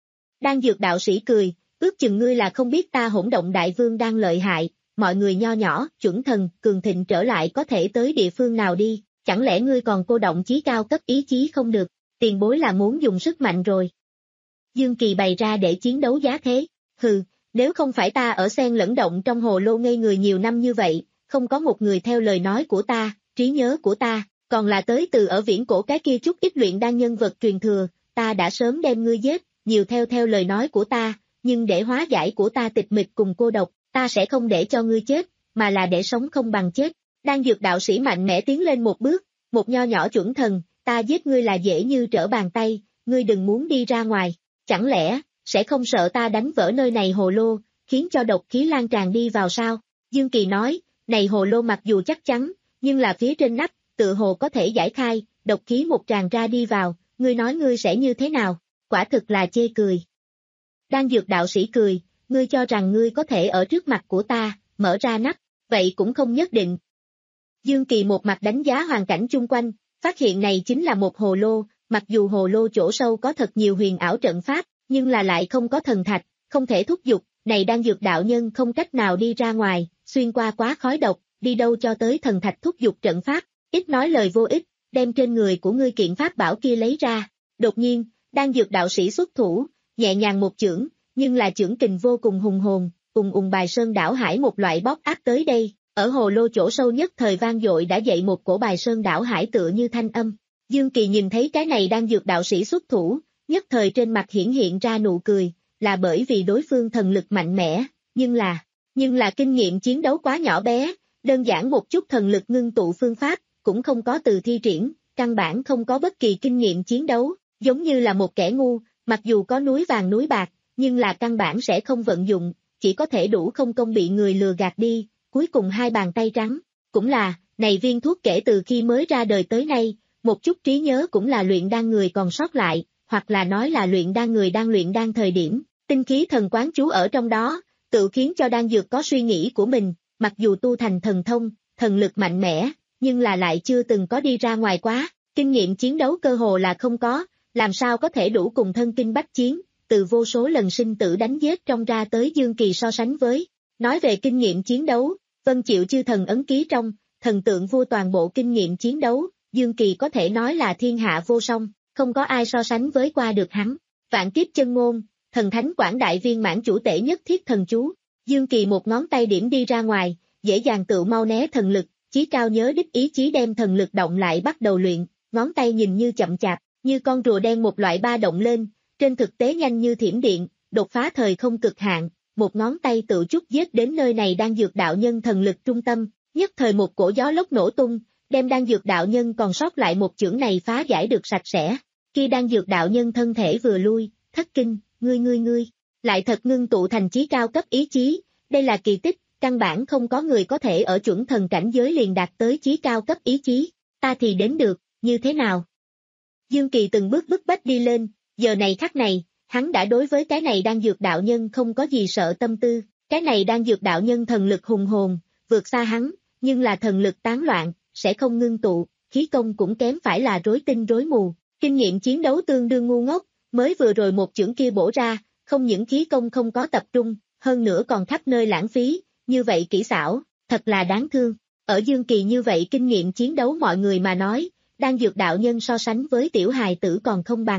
Đan dược đạo sĩ cười, ước chừng ngươi là không biết ta Hỗn Động Đại Vương đang lợi hại, mọi người nho nhỏ, chuẩn thần, cường thịnh trở lại có thể tới địa phương nào đi, chẳng lẽ ngươi còn cô động chí cao cấp ý chí không được, tiền bối là muốn dùng sức mạnh rồi. Dương Kỳ bày ra để chiến đấu giá thế, hừ, nếu không phải ta ở xen lẫn động trong hồ lô ngây người nhiều năm như vậy, không có một người theo lời nói của ta, trí nhớ của ta, còn là tới từ ở viễn cổ cái kia chút ít luyện đan nhân vật truyền thừa, ta đã sớm đem ngươi giết, nhiều theo theo lời nói của ta, nhưng để hóa giải của ta tịch mịch cùng cô độc, ta sẽ không để cho ngươi chết, mà là để sống không bằng chết. Đan dược đạo sĩ mạnh mẽ tiến lên một bước, một nho nhỏ chuẩn thần, ta giết ngươi là dễ như trở bàn tay, ngươi đừng muốn đi ra ngoài, chẳng lẽ, sẽ không sợ ta đánh vỡ nơi này hồ lô, khiến cho độc khí lan tràn đi vào sao? Dương Kỳ nói, này hồ lô mặc dù chắc chắn, nhưng là phía trên nắp, tự hồ có thể giải khai, độc khí một tràn ra đi vào, ngươi nói ngươi sẽ như thế nào? Quả thực là chê cười. Đan dược đạo sĩ cười, ngươi cho rằng ngươi có thể ở trước mặt của ta, mở ra nắp, vậy cũng không nhất định. Dương Kỳ một mặt đánh giá hoàn cảnh chung quanh, phát hiện này chính là một hồ lô, mặc dù hồ lô chỗ sâu có thật nhiều huyền ảo trận pháp, nhưng là lại không có thần thạch, không thể thúc giục, này đan dược đạo nhân không cách nào đi ra ngoài, xuyên qua quá khói độc, đi đâu cho tới thần thạch thúc giục trận pháp, ít nói lời vô ích, đem trên người của ngươi kiện pháp bảo kia lấy ra. Đột nhiên, đan dược đạo sĩ xuất thủ, nhẹ nhàng một chưởng, nhưng là chưởng kình vô cùng hùng hồn, ùng ùng bài sơn đảo hải một loại bóp áp tới đây, ở hồ lô chỗ sâu nhất thời vang dội đã dậy một cổ bài sơn đảo hải tựa như thanh âm. Dương Kỳ nhìn thấy cái này đan dược đạo sĩ xuất thủ, nhất thời trên mặt hiển hiện ra nụ cười, là bởi vì đối phương thần lực mạnh mẽ, nhưng là, nhưng là kinh nghiệm chiến đấu quá nhỏ bé, đơn giản một chút thần lực ngưng tụ phương pháp, cũng không có từ thi triển, căn bản không có bất kỳ kinh nghiệm chiến đấu, giống như là một kẻ ngu, mặc dù có núi vàng núi bạc, nhưng là căn bản sẽ không vận dụng, chỉ có thể đủ không công bị người lừa gạt đi, cuối cùng hai bàn tay trắng, cũng là, này viên thuốc kể từ khi mới ra đời tới nay, một chút trí nhớ cũng là luyện đan người còn sót lại, hoặc là nói là luyện đan người đang luyện đan thời điểm, tinh khí thần quán trú ở trong đó, tự khiến cho đan dược có suy nghĩ của mình, mặc dù tu thành thần thông, thần lực mạnh mẽ, nhưng là lại chưa từng có đi ra ngoài quá, kinh nghiệm chiến đấu cơ hồ là không có, làm sao có thể đủ cùng thân kinh bách chiến, từ vô số lần sinh tử đánh giết trong ra tới Dương Kỳ so sánh với. Nói về kinh nghiệm chiến đấu, Vân Chịu chư thần ấn ký trong, thần tượng vua toàn bộ kinh nghiệm chiến đấu, Dương Kỳ có thể nói là thiên hạ vô song, không có ai so sánh với qua được hắn. Vạn kiếp chân ngôn, thần thánh quảng đại viên mãn chủ tể nhất thiết thần chú, Dương Kỳ một ngón tay điểm đi ra ngoài, dễ dàng tự mau né thần lực, chí cao nhớ đích ý chí đem thần lực động lại bắt đầu luyện, ngón tay nhìn như chậm chạp, như con rùa đen một loại ba động lên, trên thực tế nhanh như thiểm điện, đột phá thời không cực hạn, một ngón tay tự chút giết đến nơi này đang dược đạo nhân thần lực trung tâm, nhất thời một cổ gió lốc nổ tung, đem đang dược đạo nhân còn sót lại một chưởng này phá giải được sạch sẽ. Khi đang dược đạo nhân thân thể vừa lui, thất kinh, ngươi ngươi ngươi, lại thật ngưng tụ thành chí cao cấp ý chí, đây là kỳ tích, căn bản không có người có thể ở chuẩn thần cảnh giới liền đạt tới chí cao cấp ý chí, ta thì đến được, như thế nào? Dương Kỳ từng bước bức bách đi lên, giờ này khắc này, hắn đã đối với cái này đang dược đạo nhân không có gì sợ tâm tư, cái này đang dược đạo nhân thần lực hùng hồn, vượt xa hắn, nhưng là thần lực tán loạn, sẽ không ngưng tụ, khí công cũng kém phải là rối tinh rối mù, kinh nghiệm chiến đấu tương đương ngu ngốc, mới vừa rồi một chưởng kia bổ ra, không những khí công không có tập trung, hơn nữa còn khắp nơi lãng phí, như vậy kỹ xảo, thật là đáng thương. Ở Dương Kỳ như vậy kinh nghiệm chiến đấu mọi người mà nói, đang dược đạo nhân so sánh với tiểu hài tử còn không bằng,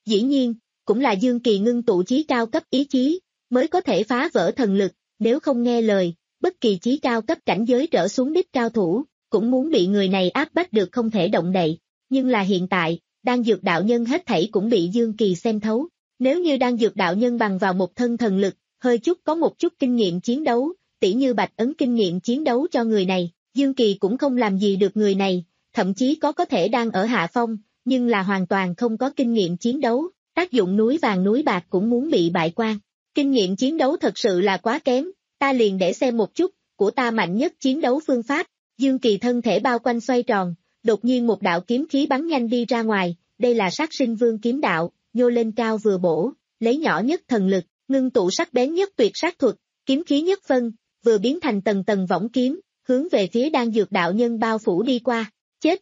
Dĩ nhiên, cũng là Dương Kỳ ngưng tụ chí cao cấp ý chí, mới có thể phá vỡ thần lực, nếu không nghe lời, bất kỳ chí cao cấp cảnh giới trở xuống đích cao thủ, cũng muốn bị người này áp bách được không thể động đậy. Nhưng là hiện tại, Đan Dược đạo nhân hết thảy cũng bị Dương Kỳ xem thấu. Nếu như Đan Dược đạo nhân bằng vào một thân thần lực, hơi chút có một chút kinh nghiệm chiến đấu, tỉ như Bạch ấn kinh nghiệm chiến đấu cho người này, Dương Kỳ cũng không làm gì được người này, thậm chí có có thể đang ở hạ phong, nhưng là hoàn toàn không có kinh nghiệm chiến đấu, tác dụng núi vàng núi bạc cũng muốn bị bại quan. Kinh nghiệm chiến đấu thật sự là quá kém, ta liền để xem một chút, của ta mạnh nhất chiến đấu phương pháp. Dương Kỳ thân thể bao quanh xoay tròn, đột nhiên một đạo kiếm khí bắn nhanh đi ra ngoài, đây là Sát Sinh Vương kiếm đạo, nhô lên cao vừa bổ, lấy nhỏ nhất thần lực, ngưng tụ sắc bén nhất tuyệt sát thuật, kiếm khí nhất phân, vừa biến thành tầng tầng võng kiếm, hướng về phía Đan Dược đạo nhân bao phủ đi qua. Chết!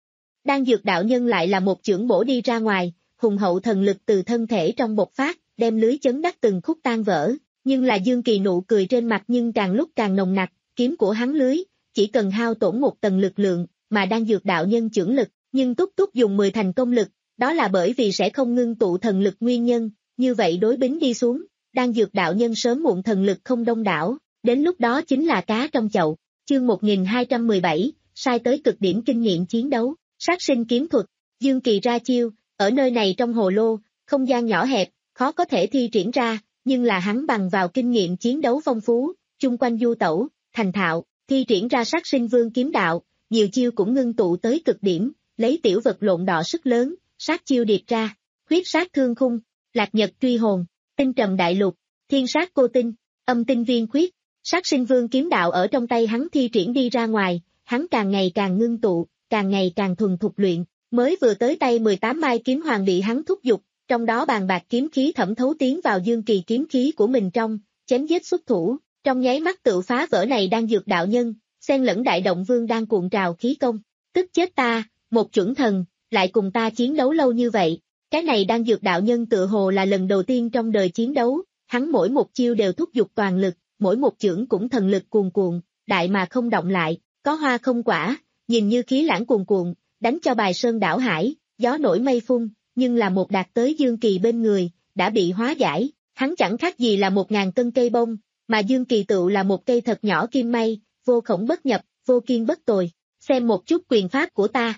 Đan Dược đạo nhân lại là một chưởng bổ đi ra ngoài, hùng hậu thần lực từ thân thể trong bộc phát, đem lưới chấn đắc từng khúc tan vỡ, nhưng là Dương Kỳ nụ cười trên mặt nhưng càng lúc càng nồng nặc, kiếm của hắn lưới, chỉ cần hao tổn một tầng lực lượng, mà Đan Dược đạo nhân chưởng lực, nhưng túc túc dùng mười thành công lực, đó là bởi vì sẽ không ngưng tụ thần lực nguyên nhân, như vậy đối bính đi xuống, Đan Dược đạo nhân sớm muộn thần lực không đông đảo, đến lúc đó chính là cá trong chậu. Chương một nghìn hai trăm mười bảy, sai tới cực điểm kinh nghiệm chiến đấu, sát sinh kiếm thuật, Dương Kỳ ra chiêu, ở nơi này trong hồ lô, không gian nhỏ hẹp, khó có thể thi triển ra, nhưng là hắn bằng vào kinh nghiệm chiến đấu phong phú, chung quanh du tẩu, thành thạo, thi triển ra Sát Sinh Vương kiếm đạo, nhiều chiêu cũng ngưng tụ tới cực điểm, lấy tiểu vật lộn đọ sức lớn, sát chiêu điệp ra, huyết sát thương khung, lạc nhật truy hồn, tinh trầm đại lục, thiên sát cô tinh, âm tinh viên khuyết. Sát Sinh Vương kiếm đạo ở trong tay hắn thi triển đi ra ngoài, hắn càng ngày càng ngưng tụ, càng ngày càng thuần thục luyện, mới vừa tới tay mười tám mai kiếm hoàng bị hắn thúc giục, trong đó bàn bạc kiếm khí thẩm thấu tiến vào Dương Kỳ kiếm khí của mình trong, chém giết xuất thủ, trong nháy mắt tự phá vỡ này Đan Dược đạo nhân, xen lẫn đại động vương đang cuộn trào khí công, tức chết ta, một chuẩn thần, lại cùng ta chiến đấu lâu như vậy, cái này Đan Dược đạo nhân tự hồ là lần đầu tiên trong đời chiến đấu, hắn mỗi một chiêu đều thúc giục toàn lực, mỗi một chưởng cũng thần lực cuồn cuộn, đại mà không động lại, có hoa không quả, nhìn như khí lãng cuồn cuộn, đánh cho bài sơn đảo hải, gió nổi mây phun, nhưng là một đạt tới Dương Kỳ bên người, đã bị hóa giải, hắn chẳng khác gì là một ngàn cân cây bông, mà Dương Kỳ tựu là một cây thật nhỏ kim may, vô khổng bất nhập, vô kiên bất tồi, xem một chút quyền pháp của ta.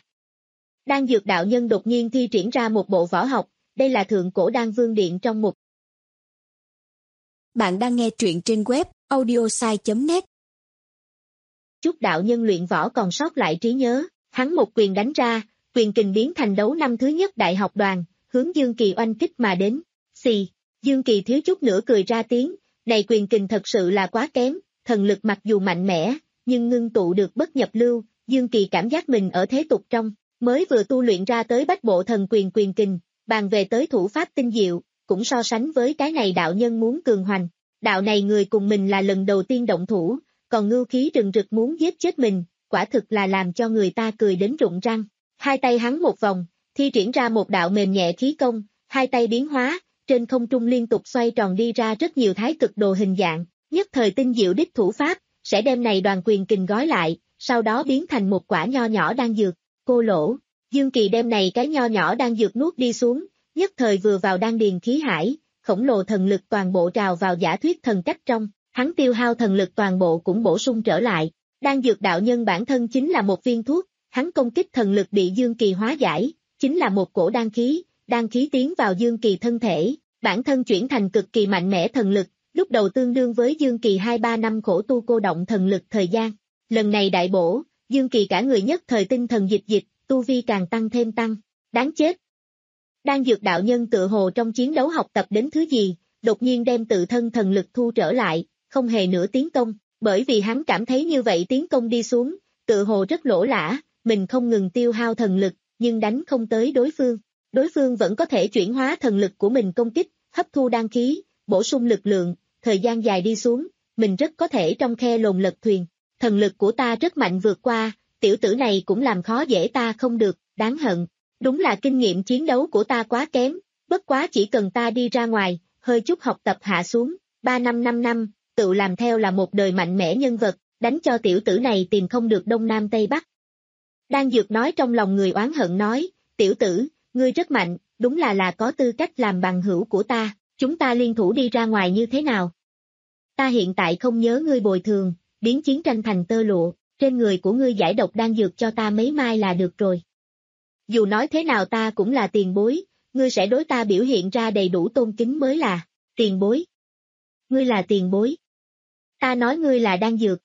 Đan Dược đạo nhân đột nhiên thi triển ra một bộ võ học, đây là thượng cổ Đan Vương Điện trong một. Bạn đang nghe truyện trên web audiosai chấm net. Chút đạo nhân luyện võ còn sót lại trí nhớ, hắn một quyền đánh ra, quyền kình biến thành đấu năm thứ nhất đại học đoàn, hướng Dương Kỳ oanh kích mà đến. Xì, Dương Kỳ thiếu chút nữa cười ra tiếng, này quyền kình thật sự là quá kém, thần lực mặc dù mạnh mẽ, nhưng ngưng tụ được bất nhập lưu, Dương Kỳ cảm giác mình ở thế tục trong, mới vừa tu luyện ra tới bách bộ thần quyền quyền kình, bàn về tới thủ pháp tinh diệu, cũng so sánh với cái này đạo nhân muốn cường hoành. Đạo này người cùng mình là lần đầu tiên động thủ, còn ngưu khí rừng rực muốn giết chết mình, quả thực là làm cho người ta cười đến rụng răng. Hai tay hắn một vòng, thi triển ra một đạo mềm nhẹ khí công, hai tay biến hóa, trên không trung liên tục xoay tròn đi ra rất nhiều thái cực đồ hình dạng, nhất thời tinh diệu đích thủ pháp, sẽ đem này đoàn quyền kình gói lại, sau đó biến thành một quả nho nhỏ đan dược, cô lỗ. Dương Kỳ đem này cái nho nhỏ đan dược nuốt đi xuống, nhất thời vừa vào đan điền khí hải, khổng lồ thần lực toàn bộ trào vào giả thuyết thần cách trong, hắn tiêu hao thần lực toàn bộ cũng bổ sung trở lại. Đan Dược đạo nhân bản thân chính là một viên thuốc, hắn công kích thần lực bị Dương Kỳ hóa giải, chính là một cổ đan khí, đan khí tiến vào Dương Kỳ thân thể, bản thân chuyển thành cực kỳ mạnh mẽ thần lực, lúc đầu tương đương với Dương Kỳ hai ba năm khổ tu cô động thần lực thời gian. Lần này đại bổ, Dương Kỳ cả người nhất thời tinh thần dịch dịch, tu vi càng tăng thêm tăng, đáng chết. Đan Dược đạo nhân tự hồ trong chiến đấu học tập đến thứ gì, đột nhiên đem tự thân thần lực thu trở lại, không hề nữa tiến công, bởi vì hắn cảm thấy như vậy tiến công đi xuống, tự hồ rất lỗ lã, mình không ngừng tiêu hao thần lực, nhưng đánh không tới đối phương. Đối phương vẫn có thể chuyển hóa thần lực của mình công kích, hấp thu đan khí, bổ sung lực lượng, thời gian dài đi xuống, mình rất có thể trong khe lồn lật thuyền. Thần lực của ta rất mạnh vượt qua, tiểu tử này cũng làm khó dễ ta không được, đáng hận. Đúng là kinh nghiệm chiến đấu của ta quá kém, bất quá chỉ cần ta đi ra ngoài, hơi chút học tập hạ xuống, ba năm năm năm, tự làm theo là một đời mạnh mẽ nhân vật, đánh cho tiểu tử này tìm không được đông nam tây bắc. Đan Dược nói trong lòng người oán hận nói, tiểu tử, ngươi rất mạnh, đúng là là có tư cách làm bằng hữu của ta, chúng ta liên thủ đi ra ngoài như thế nào? Ta hiện tại không nhớ ngươi bồi thường, biến chiến tranh thành tơ lụa, trên người của ngươi giải độc đan dược cho ta mấy mai là được rồi. Dù nói thế nào ta cũng là tiền bối, ngươi sẽ đối ta biểu hiện ra đầy đủ tôn kính mới là tiền bối. Ngươi là tiền bối. Ta nói ngươi là đan dược.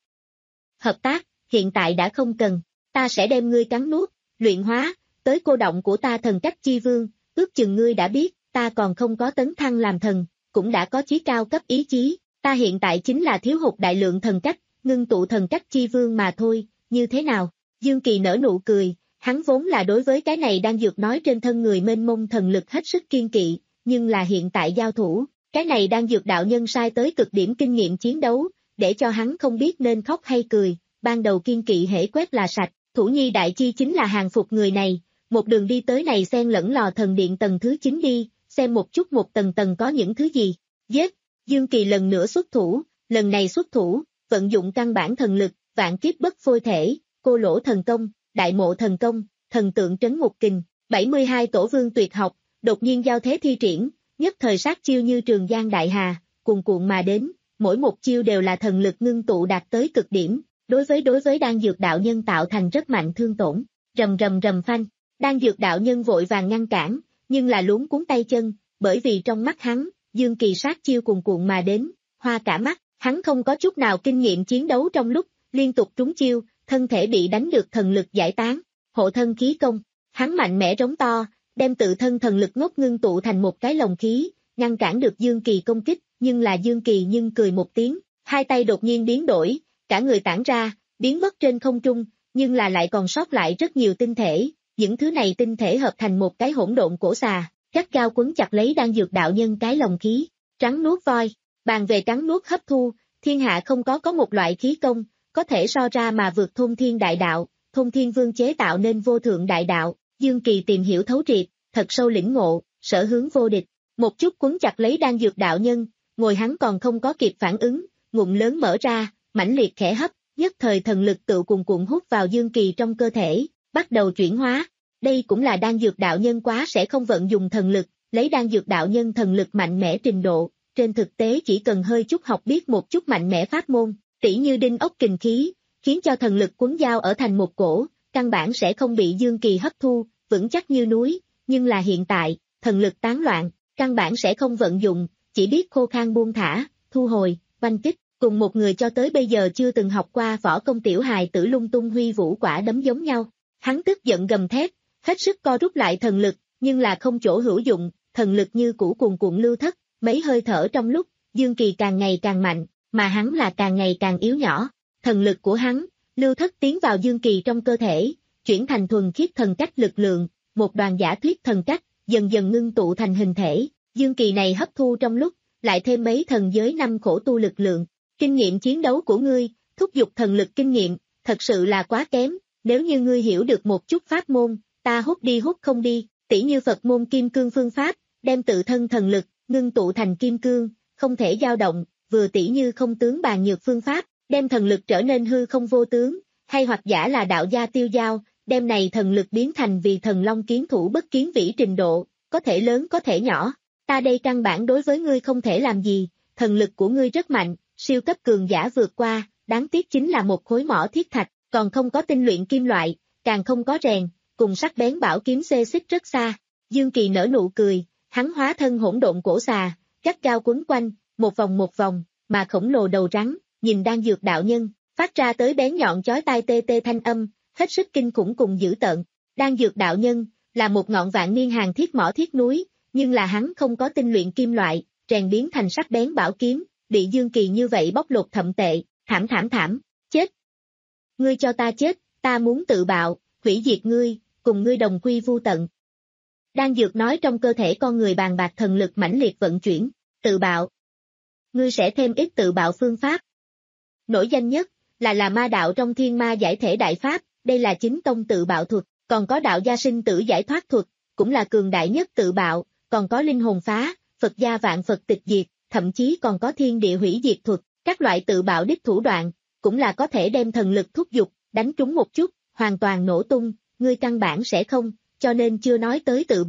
Hợp tác, hiện tại đã không cần, ta sẽ đem ngươi cắn nuốt, luyện hóa, tới cô động của ta thần cách chi vương, ước chừng ngươi đã biết, ta còn không có tấn thăng làm thần, cũng đã có chí cao cấp ý chí, ta hiện tại chính là thiếu hụt đại lượng thần cách, ngưng tụ thần cách chi vương mà thôi, như thế nào? Dương Kỳ nở nụ cười, hắn vốn là đối với cái này đang dược nói trên thân người mênh mông thần lực hết sức kiên kỵ, nhưng là hiện tại giao thủ, cái này đang dược đạo nhân sai tới cực điểm kinh nghiệm chiến đấu, để cho hắn không biết nên khóc hay cười, ban đầu kiên kỵ hễ quét là sạch, Thủ Nhi Đại Chi chính là hàng phục người này, một đường đi tới này xen lẫn lò thần điện tầng thứ chín đi, xem một chút một tầng tầng có những thứ gì, giết, Dương Kỳ lần nữa xuất thủ, lần này xuất thủ, vận dụng căn bản thần lực, vạn kiếp bất phôi thể, cô lỗ thần công, đại mộ thần công, thần tượng trấn ngục kình, bảy mươi hai tổ vương tuyệt học, đột nhiên giao thế thi triển, nhất thời sát chiêu như trường giang đại hà, cuồn cuộn mà đến, mỗi một chiêu đều là thần lực ngưng tụ đạt tới cực điểm, đối với đối với đan dược đạo nhân tạo thành rất mạnh thương tổn, rầm rầm rầm phanh, đan dược đạo nhân vội vàng ngăn cản, nhưng là luống cuốn tay chân, bởi vì trong mắt hắn, Dương Kỳ sát chiêu cuồn cuộn mà đến, hoa cả mắt, hắn không có chút nào kinh nghiệm chiến đấu trong lúc, liên tục trúng chiêu, thân thể bị đánh được thần lực giải tán, hộ thân khí công, hắn mạnh mẽ rống to, đem tự thân thần lực ngốc ngưng tụ thành một cái lồng khí, ngăn cản được Dương Kỳ công kích, nhưng là Dương Kỳ nhưng cười một tiếng, hai tay đột nhiên biến đổi, cả người tản ra, biến mất trên không trung, nhưng là lại còn sót lại rất nhiều tinh thể, những thứ này tinh thể hợp thành một cái hỗn độn cổ xà, gắt gao quấn chặt lấy đan dược đạo nhân cái lồng khí, trắng nuốt voi, bàn về trắng nuốt hấp thu, thiên hạ không có có một loại khí công, có thể so ra mà vượt thôn thiên đại đạo, thôn thiên vương chế tạo nên vô thượng đại đạo, Dương Kỳ tìm hiểu thấu triệt, thật sâu lĩnh ngộ, sở hướng vô địch, một chút quấn chặt lấy đan dược đạo nhân, ngồi hắn còn không có kịp phản ứng, ngụm lớn mở ra, mãnh liệt khẽ hấp, nhất thời thần lực tự cuồn cuộn hút vào Dương Kỳ trong cơ thể, bắt đầu chuyển hóa, đây cũng là đan dược đạo nhân quá sẽ không vận dụng thần lực, lấy đan dược đạo nhân thần lực mạnh mẽ trình độ, trên thực tế chỉ cần hơi chút học biết một chút mạnh mẽ pháp môn, tỉ như đinh ốc kình khí, khiến cho thần lực quấn dao ở thành một cổ, căn bản sẽ không bị Dương Kỳ hấp thu, vững chắc như núi, nhưng là hiện tại, thần lực tán loạn, căn bản sẽ không vận dụng, chỉ biết khô khan buông thả, thu hồi, oanh kích, cùng một người cho tới bây giờ chưa từng học qua võ công tiểu hài tử lung tung huy vũ quả đấm giống nhau. Hắn tức giận gầm thét, hết sức co rút lại thần lực, nhưng là không chỗ hữu dụng, thần lực như cũ cuồn cuộn lưu thất, mấy hơi thở trong lúc, Dương Kỳ càng ngày càng mạnh, mà hắn là càng ngày càng yếu nhỏ. Thần lực của hắn, lưu thất tiến vào Dương Kỳ trong cơ thể, chuyển thành thuần khiết thần cách lực lượng, một đoàn giả thuyết thần cách, dần dần ngưng tụ thành hình thể. Dương Kỳ này hấp thu trong lúc, lại thêm mấy thần giới năm khổ tu lực lượng. Kinh nghiệm chiến đấu của ngươi, thúc giục thần lực kinh nghiệm, thật sự là quá kém, nếu như ngươi hiểu được một chút pháp môn, ta hút đi hút không đi, tỉ như Phật môn kim cương phương pháp, đem tự thân thần lực, ngưng tụ thành kim cương, không thể dao động, vừa tỉ như không tướng bàn nhược phương pháp, đem thần lực trở nên hư không vô tướng, hay hoặc giả là đạo gia tiêu giao, đem này thần lực biến thành vì thần long kiến thủ bất kiến vĩ trình độ, có thể lớn có thể nhỏ, ta đây căn bản đối với ngươi không thể làm gì, thần lực của ngươi rất mạnh, siêu cấp cường giả vượt qua, đáng tiếc chính là một khối mỏ thiết thạch, còn không có tinh luyện kim loại, càng không có rèn, cùng sắc bén bảo kiếm xê xích rất xa. Dương Kỳ nở nụ cười, hắn hóa thân hỗn độn cổ xà, gắt gao quấn quanh, một vòng một vòng, mà khổng lồ đầu rắn, nhìn đang dược đạo nhân, phát ra tới bén nhọn chói tai tê tê thanh âm, hết sức kinh khủng cùng dữ tợn. Đang dược đạo nhân, là một ngọn vạn niên hàng thiết mỏ thiết núi, nhưng là hắn không có tinh luyện kim loại, rèn biến thành sắc bén bảo kiếm, bị Dương Kỳ như vậy bóc lột thậm tệ, thảm thảm thảm, chết. Ngươi cho ta chết, ta muốn tự bạo, hủy diệt ngươi, cùng ngươi đồng quy vu tận. Đang dược nói trong cơ thể con người bàn bạc thần lực mãnh liệt vận chuyển, tự bạo. Ngươi sẽ thêm ít tự bạo phương pháp. Nổi danh nhất, là là ma đạo trong thiên ma giải thể đại pháp, đây là chính tông tự bạo thuật, còn có đạo gia sinh tử giải thoát thuật, cũng là cường đại nhất tự bạo, còn có linh hồn phá, Phật gia vạn Phật tịch diệt, thậm chí còn có thiên địa hủy diệt thuật, các loại tự bạo đích thủ đoạn, cũng là có thể đem thần lực thúc giục, đánh trúng một chút, hoàn toàn nổ tung, ngươi căn bản sẽ không, cho nên chưa nói tới tự bạo,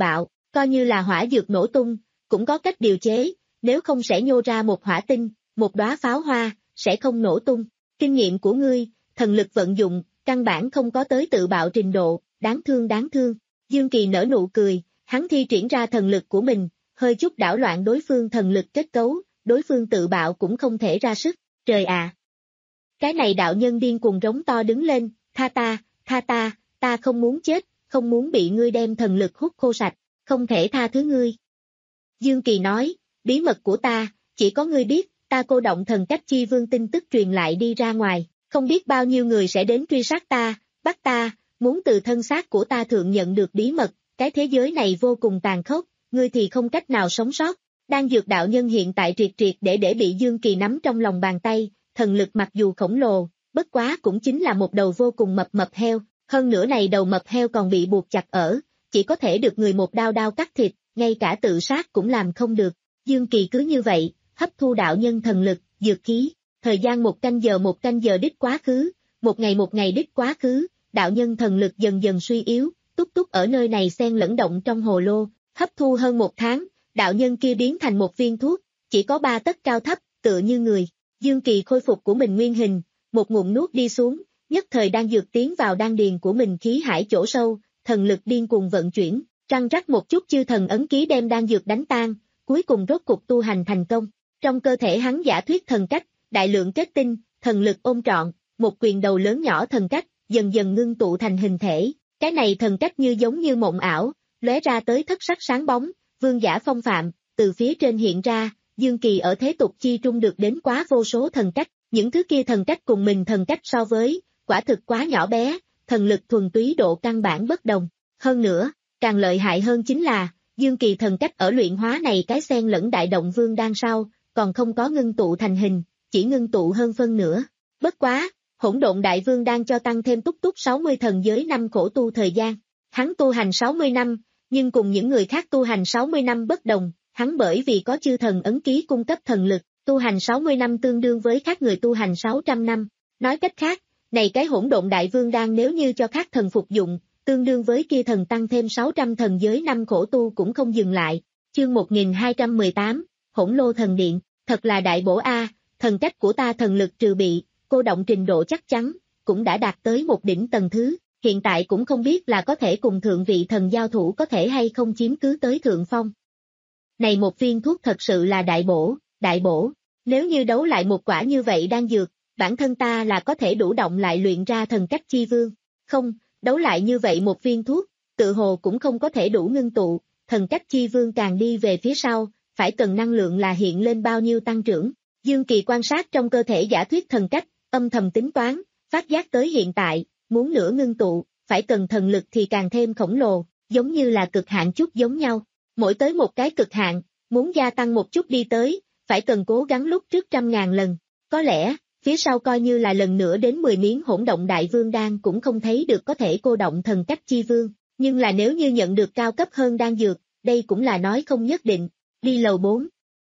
Coi như là hỏa dược nổ tung, cũng có cách điều chế, nếu không sẽ nhô ra một hỏa tinh, một đóa pháo hoa, sẽ không nổ tung. Kinh nghiệm của ngươi, thần lực vận dụng, căn bản không có tới tự bạo trình độ, đáng thương đáng thương. Dương Kỳ nở nụ cười, hắn thi triển ra thần lực của mình, hơi chút đảo loạn đối phương thần lực kết cấu, đối phương tự bạo cũng không thể ra sức. Trời à! Cái này đạo nhân điên cuồng rống to đứng lên, tha ta, tha ta, ta không muốn chết, không muốn bị ngươi đem thần lực hút khô sạch, không thể tha thứ ngươi. Dương Kỳ nói, bí mật của ta, chỉ có ngươi biết, ta cô động thần cách chi vương tin tức truyền lại đi ra ngoài, không biết bao nhiêu người sẽ đến truy sát ta, bắt ta, muốn từ thân xác của ta thượng nhận được bí mật, cái thế giới này vô cùng tàn khốc, ngươi thì không cách nào sống sót. Đang dược đạo nhân hiện tại triệt triệt để để bị Dương Kỳ nắm trong lòng bàn tay, thần lực mặc dù khổng lồ, bất quá cũng chính là một đầu vô cùng mập mập heo, hơn nữa này đầu mập heo còn bị buộc chặt ở, chỉ có thể được người một đao đao cắt thịt, ngay cả tự sát cũng làm không được. Dương Kỳ cứ như vậy, hấp thu đạo nhân thần lực, dược khí, thời gian một canh giờ một canh giờ đích quá khứ, một ngày một ngày đích quá khứ, đạo nhân thần lực dần dần suy yếu, túc túc ở nơi này xen lẫn động trong hồ lô, hấp thu hơn một tháng, đạo nhân kia biến thành một viên thuốc, chỉ có ba tấc cao thấp, tựa như người. Dương Kỳ khôi phục của mình nguyên hình, một ngụm nuốt đi xuống, nhất thời đang dược tiến vào đan điền của mình khí hải chỗ sâu, thần lực điên cuồng vận chuyển, răng rắc một chút chư thần ấn ký đem đan dược đánh tan, cuối cùng rốt cục tu hành thành công. Trong cơ thể hắn giả thuyết thần cách, đại lượng kết tinh, thần lực ôm trọn, một quyền đầu lớn nhỏ thần cách, dần dần ngưng tụ thành hình thể, cái này thần cách như giống như mộng ảo, lóe ra tới thất sắc sáng bóng, vương giả phong phạm, từ phía trên hiện ra, Dương Kỳ ở thế tục chi trung được đến quá vô số thần cách, những thứ kia thần cách cùng mình thần cách so với, quả thực quá nhỏ bé, thần lực thuần túy độ căn bản bất đồng. Hơn nữa, càng lợi hại hơn chính là, Dương Kỳ thần cách ở luyện hóa này cái xen lẫn đại động vương đan sau, còn không có ngưng tụ thành hình, chỉ ngưng tụ hơn phân nữa. Bất quá, hỗn độn đại vương đan cho tăng thêm túc túc sáu mươi thần giới năm khổ tu thời gian. Hắn tu hành sáu mươi năm, nhưng cùng những người khác tu hành sáu mươi năm bất đồng, hắn bởi vì có chư thần ấn ký cung cấp thần lực, tu hành sáu mươi năm tương đương với khác người tu hành sáu trăm năm. Nói cách khác, này cái hỗn độn đại vương đan nếu như cho khác thần phục dụng, tương đương với kia thần tăng thêm sáu trăm thần giới năm khổ tu cũng không dừng lại. Chương một nghìn hai trăm mười tám, Hỗn Lô Thần Điện, thật là đại bổ a, thần cách của ta thần lực trừ bị, cô động trình độ chắc chắn, cũng đã đạt tới một đỉnh tầng thứ, hiện tại cũng không biết là có thể cùng thượng vị thần giao thủ có thể hay không chiếm cứ tới thượng phong. Này một viên thuốc thật sự là đại bổ, đại bổ, nếu như đấu lại một quả như vậy đang dược, bản thân ta là có thể đủ động lại luyện ra thần cách chi vương, không, đấu lại như vậy một viên thuốc, tự hồ cũng không có thể đủ ngưng tụ, thần cách chi vương càng đi về phía sau, phải cần năng lượng là hiện lên bao nhiêu tăng trưởng. Dương Kỳ quan sát trong cơ thể giả thuyết thần cách, âm thầm tính toán, phát giác tới hiện tại, muốn nửa ngưng tụ, phải cần thần lực thì càng thêm khổng lồ, giống như là cực hạn chút giống nhau. Mỗi tới một cái cực hạn, muốn gia tăng một chút đi tới, phải cần cố gắng lúc trước trăm ngàn lần. Có lẽ, phía sau coi như là lần nữa đến mười miếng hỗn động đại vương đan cũng không thấy được có thể cô động thần cách chi vương, nhưng là nếu như nhận được cao cấp hơn đan dược, đây cũng là nói không nhất định. Đi lầu bốn.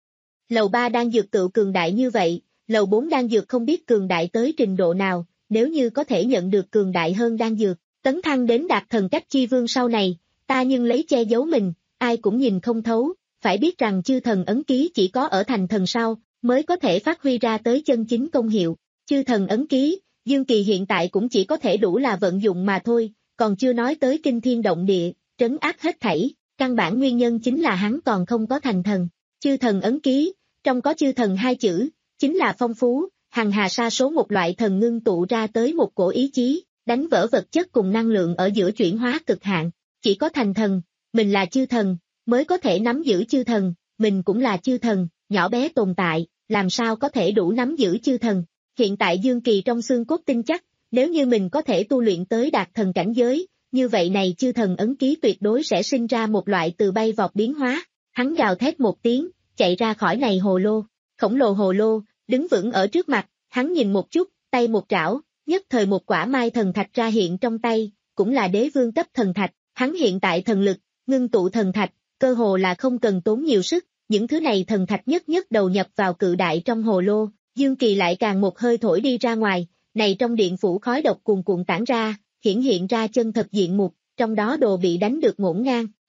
Lầu ba đan dược tự cường đại như vậy, lầu bốn đan dược không biết cường đại tới trình độ nào, nếu như có thể nhận được cường đại hơn đan dược, tấn thăng đến đạt thần cách chi vương sau này, ta nhưng lấy che giấu mình, ai cũng nhìn không thấu, phải biết rằng chư thần ấn ký chỉ có ở thành thần sau, mới có thể phát huy ra tới chân chính công hiệu. Chư thần ấn ký, Dương Kỳ hiện tại cũng chỉ có thể đủ là vận dụng mà thôi, còn chưa nói tới kinh thiên động địa, trấn áp hết thảy, căn bản nguyên nhân chính là hắn còn không có thành thần. Chư thần ấn ký, trong có chư thần hai chữ, chính là phong phú, hằng hà sa số một loại thần ngưng tụ ra tới một cổ ý chí, đánh vỡ vật chất cùng năng lượng ở giữa chuyển hóa cực hạn. Chỉ có thành thần, mình là chư thần, mới có thể nắm giữ chư thần, mình cũng là chư thần, nhỏ bé tồn tại, làm sao có thể đủ nắm giữ chư thần. Hiện tại Dương Kỳ trong xương cốt tin chắc, nếu như mình có thể tu luyện tới đạt thần cảnh giới, như vậy này chư thần ấn ký tuyệt đối sẽ sinh ra một loại từ bay vọt biến hóa. Hắn gào thét một tiếng, chạy ra khỏi này hồ lô, khổng lồ hồ lô, đứng vững ở trước mặt, hắn nhìn một chút, tay một trảo, nhất thời một quả mai thần thạch ra hiện trong tay, cũng là đế vương cấp thần thạch, hắn hiện tại thần lực, ngưng tụ thần thạch, cơ hồ là không cần tốn nhiều sức, những thứ này thần thạch nhất nhất đầu nhập vào cự đại trong hồ lô, Dương Kỳ lại càng một hơi thổi đi ra ngoài, này trong điện phủ khói độc cuồn cuộn tản ra, hiển hiện ra chân thật diện mục, trong đó đồ bị đánh được ngổn ngang,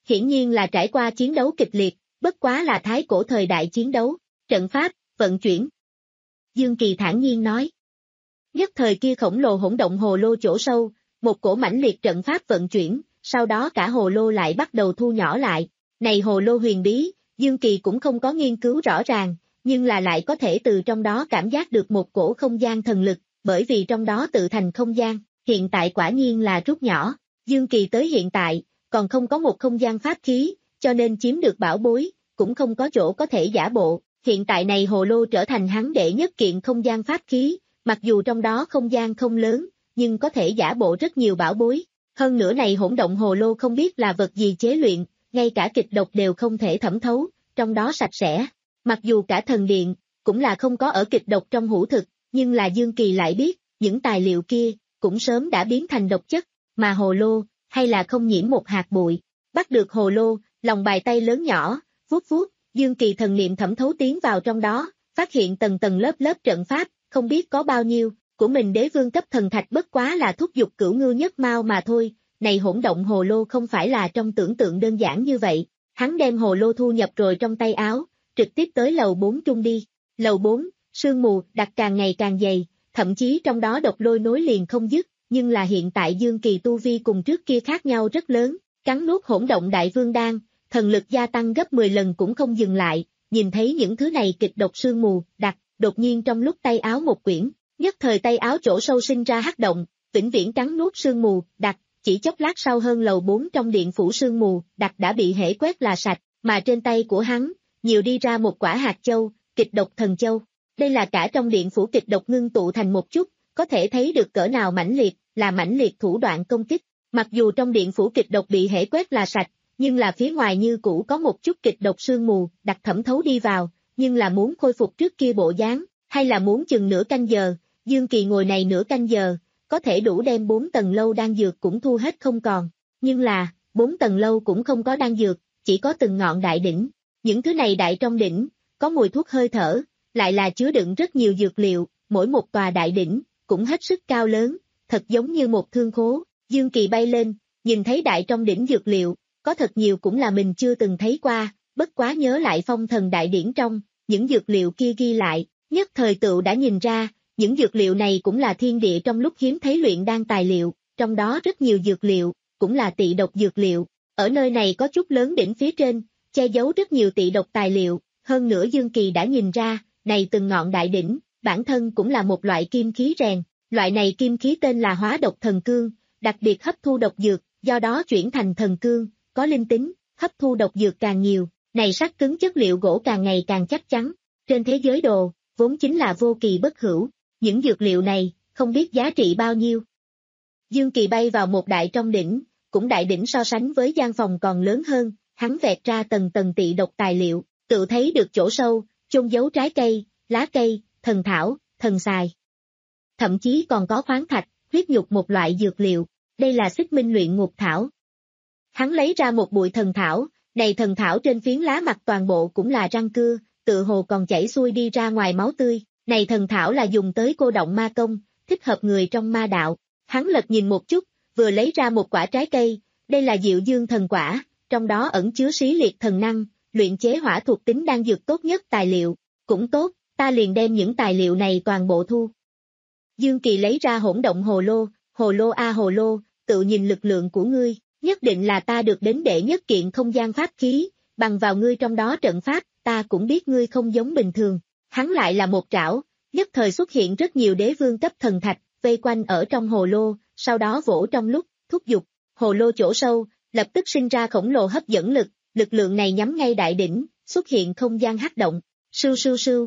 hiển nhiên là trải qua chiến đấu kịch liệt, bất quá là thái cổ thời đại chiến đấu, trận pháp, vận chuyển. Dương Kỳ thản nhiên nói. Nhất thời kia khổng lồ hỗn động hồ lô chỗ sâu, một cổ mãnh liệt trận pháp vận chuyển, sau đó cả hồ lô lại bắt đầu thu nhỏ lại. Này hồ lô huyền bí, Dương Kỳ cũng không có nghiên cứu rõ ràng, nhưng là lại có thể từ trong đó cảm giác được một cổ không gian thần lực, bởi vì trong đó tự thành không gian, hiện tại quả nhiên là rút nhỏ. Dương Kỳ tới hiện tại, còn không có một không gian pháp khí, cho nên chiếm được bảo bối, cũng không có chỗ có thể giả bộ. Hiện tại này hồ lô trở thành hắn đệ nhất kiện không gian pháp khí, mặc dù trong đó không gian không lớn, nhưng có thể giả bộ rất nhiều bảo bối. Hơn nữa này hỗn động hồ lô không biết là vật gì chế luyện, ngay cả kịch độc đều không thể thẩm thấu, trong đó sạch sẽ. Mặc dù cả thần điện, cũng là không có ở kịch độc trong hữu thực, nhưng là Dương Kỳ lại biết, những tài liệu kia, cũng sớm đã biến thành độc chất, mà hồ lô, hay là không nhiễm một hạt bụi. Bắt được hồ lô, lòng bàn tay lớn nhỏ, vuốt vuốt, Dương Kỳ thần niệm thẩm thấu tiến vào trong đó, phát hiện tầng tầng lớp lớp trận pháp, không biết có bao nhiêu, của mình đế vương cấp thần thạch bất quá là thúc giục cửu ngư nhất mao mà thôi, này hỗn động hồ lô không phải là trong tưởng tượng đơn giản như vậy. Hắn đem hồ lô thu nhập rồi trong tay áo, trực tiếp tới lầu bốn trung đi. Lầu bốn, sương mù đặc càng ngày càng dày, thậm chí trong đó độc lôi nối liền không dứt, nhưng là hiện tại Dương Kỳ tu vi cùng trước kia khác nhau rất lớn, cắn nuốt hỗn động đại vương đan, thần lực gia tăng gấp mười lần cũng không dừng lại, nhìn thấy những thứ này kịch độc sương mù đặc, đột nhiên trong lúc tay áo một quyển, nhất thời tay áo chỗ sâu sinh ra hắc động, vĩnh viễn cắn nuốt sương mù đặc, chỉ chốc lát sau hơn lầu bốn trong điện phủ sương mù đặc đã bị hễ quét là sạch, mà trên tay của hắn, nhiều đi ra một quả hạt châu, kịch độc thần châu. Đây là cả trong điện phủ kịch độc ngưng tụ thành một chút, có thể thấy được cỡ nào mãnh liệt, là mãnh liệt thủ đoạn công kích. Mặc dù trong điện phủ kịch độc bị hễ quét là sạch, nhưng là phía ngoài như cũ có một chút kịch độc sương mù đặc thẩm thấu đi vào, nhưng là muốn khôi phục trước kia bộ dáng, hay là muốn chừng nửa canh giờ. Dương Kỳ ngồi này nửa canh giờ, có thể đủ đem bốn tầng lâu đan dược cũng thu hết không còn, nhưng là, bốn tầng lâu cũng không có đan dược, chỉ có từng ngọn đại đỉnh. Những thứ này đại trong đỉnh, có mùi thuốc hơi thở, lại là chứa đựng rất nhiều dược liệu, mỗi một tòa đại đỉnh, cũng hết sức cao lớn, thật giống như một thương khố. Dương Kỳ bay lên, nhìn thấy đại trong đỉnh dược liệu, có thật nhiều cũng là mình chưa từng thấy qua, bất quá nhớ lại phong thần đại điển trong, những dược liệu kia ghi lại, nhất thời tựu đã nhìn ra, những dược liệu này cũng là thiên địa trong lúc hiếm thấy luyện đan tài liệu, trong đó rất nhiều dược liệu, cũng là tị độc dược liệu, ở nơi này có chút lớn đỉnh phía trên, che giấu rất nhiều tị độc tài liệu, hơn nữa Dương Kỳ đã nhìn ra, này từng ngọn đại đỉnh, bản thân cũng là một loại kim khí rèn, loại này kim khí tên là hóa độc thần cương, đặc biệt hấp thu độc dược, do đó chuyển thành thần cương, có linh tính, hấp thu độc dược càng nhiều, này sắc cứng chất liệu gỗ càng ngày càng chắc chắn, trên thế giới đồ, vốn chính là vô kỳ bất hữu, những dược liệu này, không biết giá trị bao nhiêu. Dương Kỳ bay vào một đại trong đỉnh, cũng đại đỉnh so sánh với gian phòng còn lớn hơn, hắn vẹt ra tầng tầng tị độc tài liệu, tự thấy được chỗ sâu, chôn giấu trái cây, lá cây, thần thảo, thần xài. Thậm chí còn có khoáng thạch, huyết nhục một loại dược liệu, đây là xích minh luyện ngục thảo. Hắn lấy ra một bụi thần thảo, này thần thảo trên phiến lá mặt toàn bộ cũng là răng cưa, tự hồ còn chảy xuôi đi ra ngoài máu tươi, này thần thảo là dùng tới cô động ma công, thích hợp người trong ma đạo. Hắn lật nhìn một chút, vừa lấy ra một quả trái cây, đây là Diệu Dương thần quả, trong đó ẩn chứa xí liệt thần năng, luyện chế hỏa thuộc tính đan dược tốt nhất tài liệu, cũng tốt, ta liền đem những tài liệu này toàn bộ thu. Dương Kỳ lấy ra hỗn động hồ lô, hồ lô a hồ lô, tự nhìn lực lượng của ngươi, nhất định là ta được đến đệ nhất kiện không gian pháp khí, bằng vào ngươi trong đó trận pháp, ta cũng biết ngươi không giống bình thường. Hắn lại là một trảo, nhất thời xuất hiện rất nhiều đế vương cấp thần thạch, vây quanh ở trong hồ lô, sau đó vỗ trong lúc, thúc giục, hồ lô chỗ sâu, lập tức sinh ra khổng lồ hấp dẫn lực, lực lượng này nhắm ngay đại đỉnh, xuất hiện không gian hắc động, sưu sưu sưu,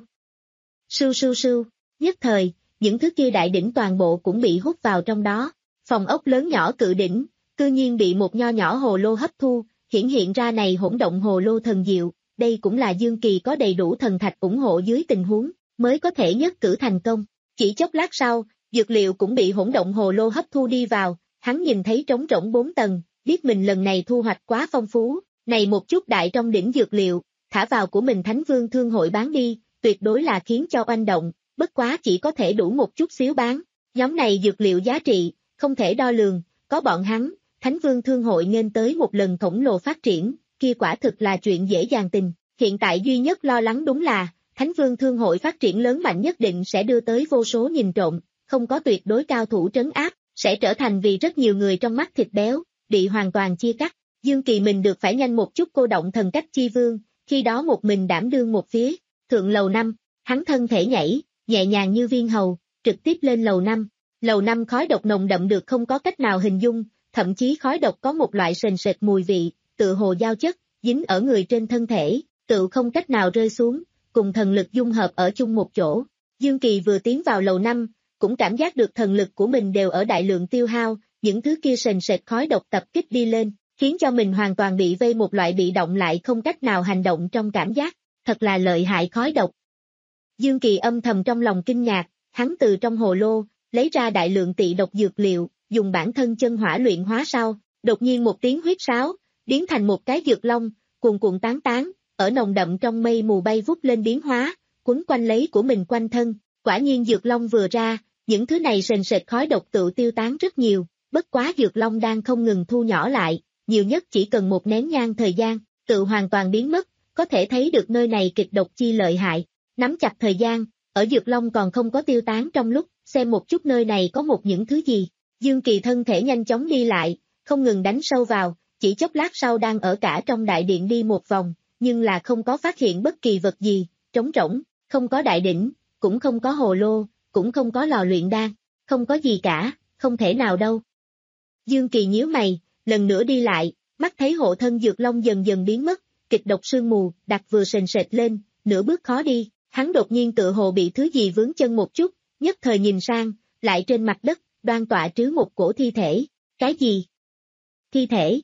sưu sưu sưu, nhất thời, những thứ kia đại đỉnh toàn bộ cũng bị hút vào trong đó, phòng ốc lớn nhỏ cự đỉnh, cư nhiên bị một nho nhỏ hồ lô hấp thu, hiển hiện ra này hỗn động hồ lô thần diệu, đây cũng là Dương Kỳ có đầy đủ thần thạch ủng hộ dưới tình huống, mới có thể nhất cử thành công. Chỉ chốc lát sau, dược liệu cũng bị hỗn động hồ lô hấp thu đi vào, hắn nhìn thấy trống rỗng bốn tầng, biết mình lần này thu hoạch quá phong phú, này một chút đại trong đỉnh dược liệu, thả vào của mình Thánh Vương Thương hội bán đi, tuyệt đối là khiến cho oanh động, bất quá chỉ có thể đủ một chút xíu bán, nhóm này dược liệu giá trị, không thể đo lường, có bọn hắn, Thánh Vương Thương hội nghênh tới một lần khổng lồ phát triển, kia quả thực là chuyện dễ dàng tình. Hiện tại duy nhất lo lắng đúng là, Thánh Vương Thương hội phát triển lớn mạnh nhất định sẽ đưa tới vô số nhìn trộm, không có tuyệt đối cao thủ trấn áp, sẽ trở thành vì rất nhiều người trong mắt thịt béo, bị hoàn toàn chia cắt. Dương Kỳ mình được phải nhanh một chút cô động thần cách chi vương, khi đó một mình đảm đương một phía, thượng lầu năm, hắn thân thể nhảy, nhẹ nhàng như viên hầu, trực tiếp lên lầu năm. Lầu năm khói độc nồng đậm được không có cách nào hình dung, thậm chí khói độc có một loại sền sệt mùi vị, tự hồ giao chất, dính ở người trên thân thể, tự không cách nào rơi xuống, cùng thần lực dung hợp ở chung một chỗ. Dương Kỳ vừa tiến vào lầu năm, cũng cảm giác được thần lực của mình đều ở đại lượng tiêu hao, những thứ kia sền sệt khói độc tập kích đi lên, khiến cho mình hoàn toàn bị vây một loại bị động lại không cách nào hành động trong cảm giác, thật là lợi hại khói độc. Dương Kỳ âm thầm trong lòng kinh ngạc, hắn từ trong hồ lô, lấy ra đại lượng tị độc dược liệu, dùng bản thân chân hỏa luyện hóa sau, đột nhiên một tiếng huýt sáo, biến thành một cái dược long, cuồn cuộn tán tán, ở nồng đậm trong mây mù bay vút lên biến hóa, quấn quanh lấy của mình quanh thân, quả nhiên dược long vừa ra, những thứ này sền sệt khói độc tự tiêu tán rất nhiều, bất quá dược long đang không ngừng thu nhỏ lại, nhiều nhất chỉ cần một nén nhang thời gian, tự hoàn toàn biến mất, có thể thấy được nơi này kịch độc chi lợi hại, nắm chặt thời gian, ở dược long còn không có tiêu tán trong lúc, xem một chút nơi này có một những thứ gì, Dương Kỳ thân thể nhanh chóng đi lại, không ngừng đánh sâu vào, chỉ chốc lát sau đang ở cả trong đại điện đi một vòng, nhưng là không có phát hiện bất kỳ vật gì, trống rỗng, không có đại đỉnh, cũng không có hồ lô, cũng không có lò luyện đan, không có gì cả, không thể nào đâu. Dương Kỳ nhíu mày, lần nữa đi lại, mắt thấy hộ thân dược long dần dần biến mất, kịch độc sương mù, đặt vừa sền sệt lên, nửa bước khó đi, hắn đột nhiên tự hồ bị thứ gì vướng chân một chút, nhất thời nhìn sang, lại trên mặt đất, đoan tọa trứ một cổ thi thể, cái gì? Thi thể.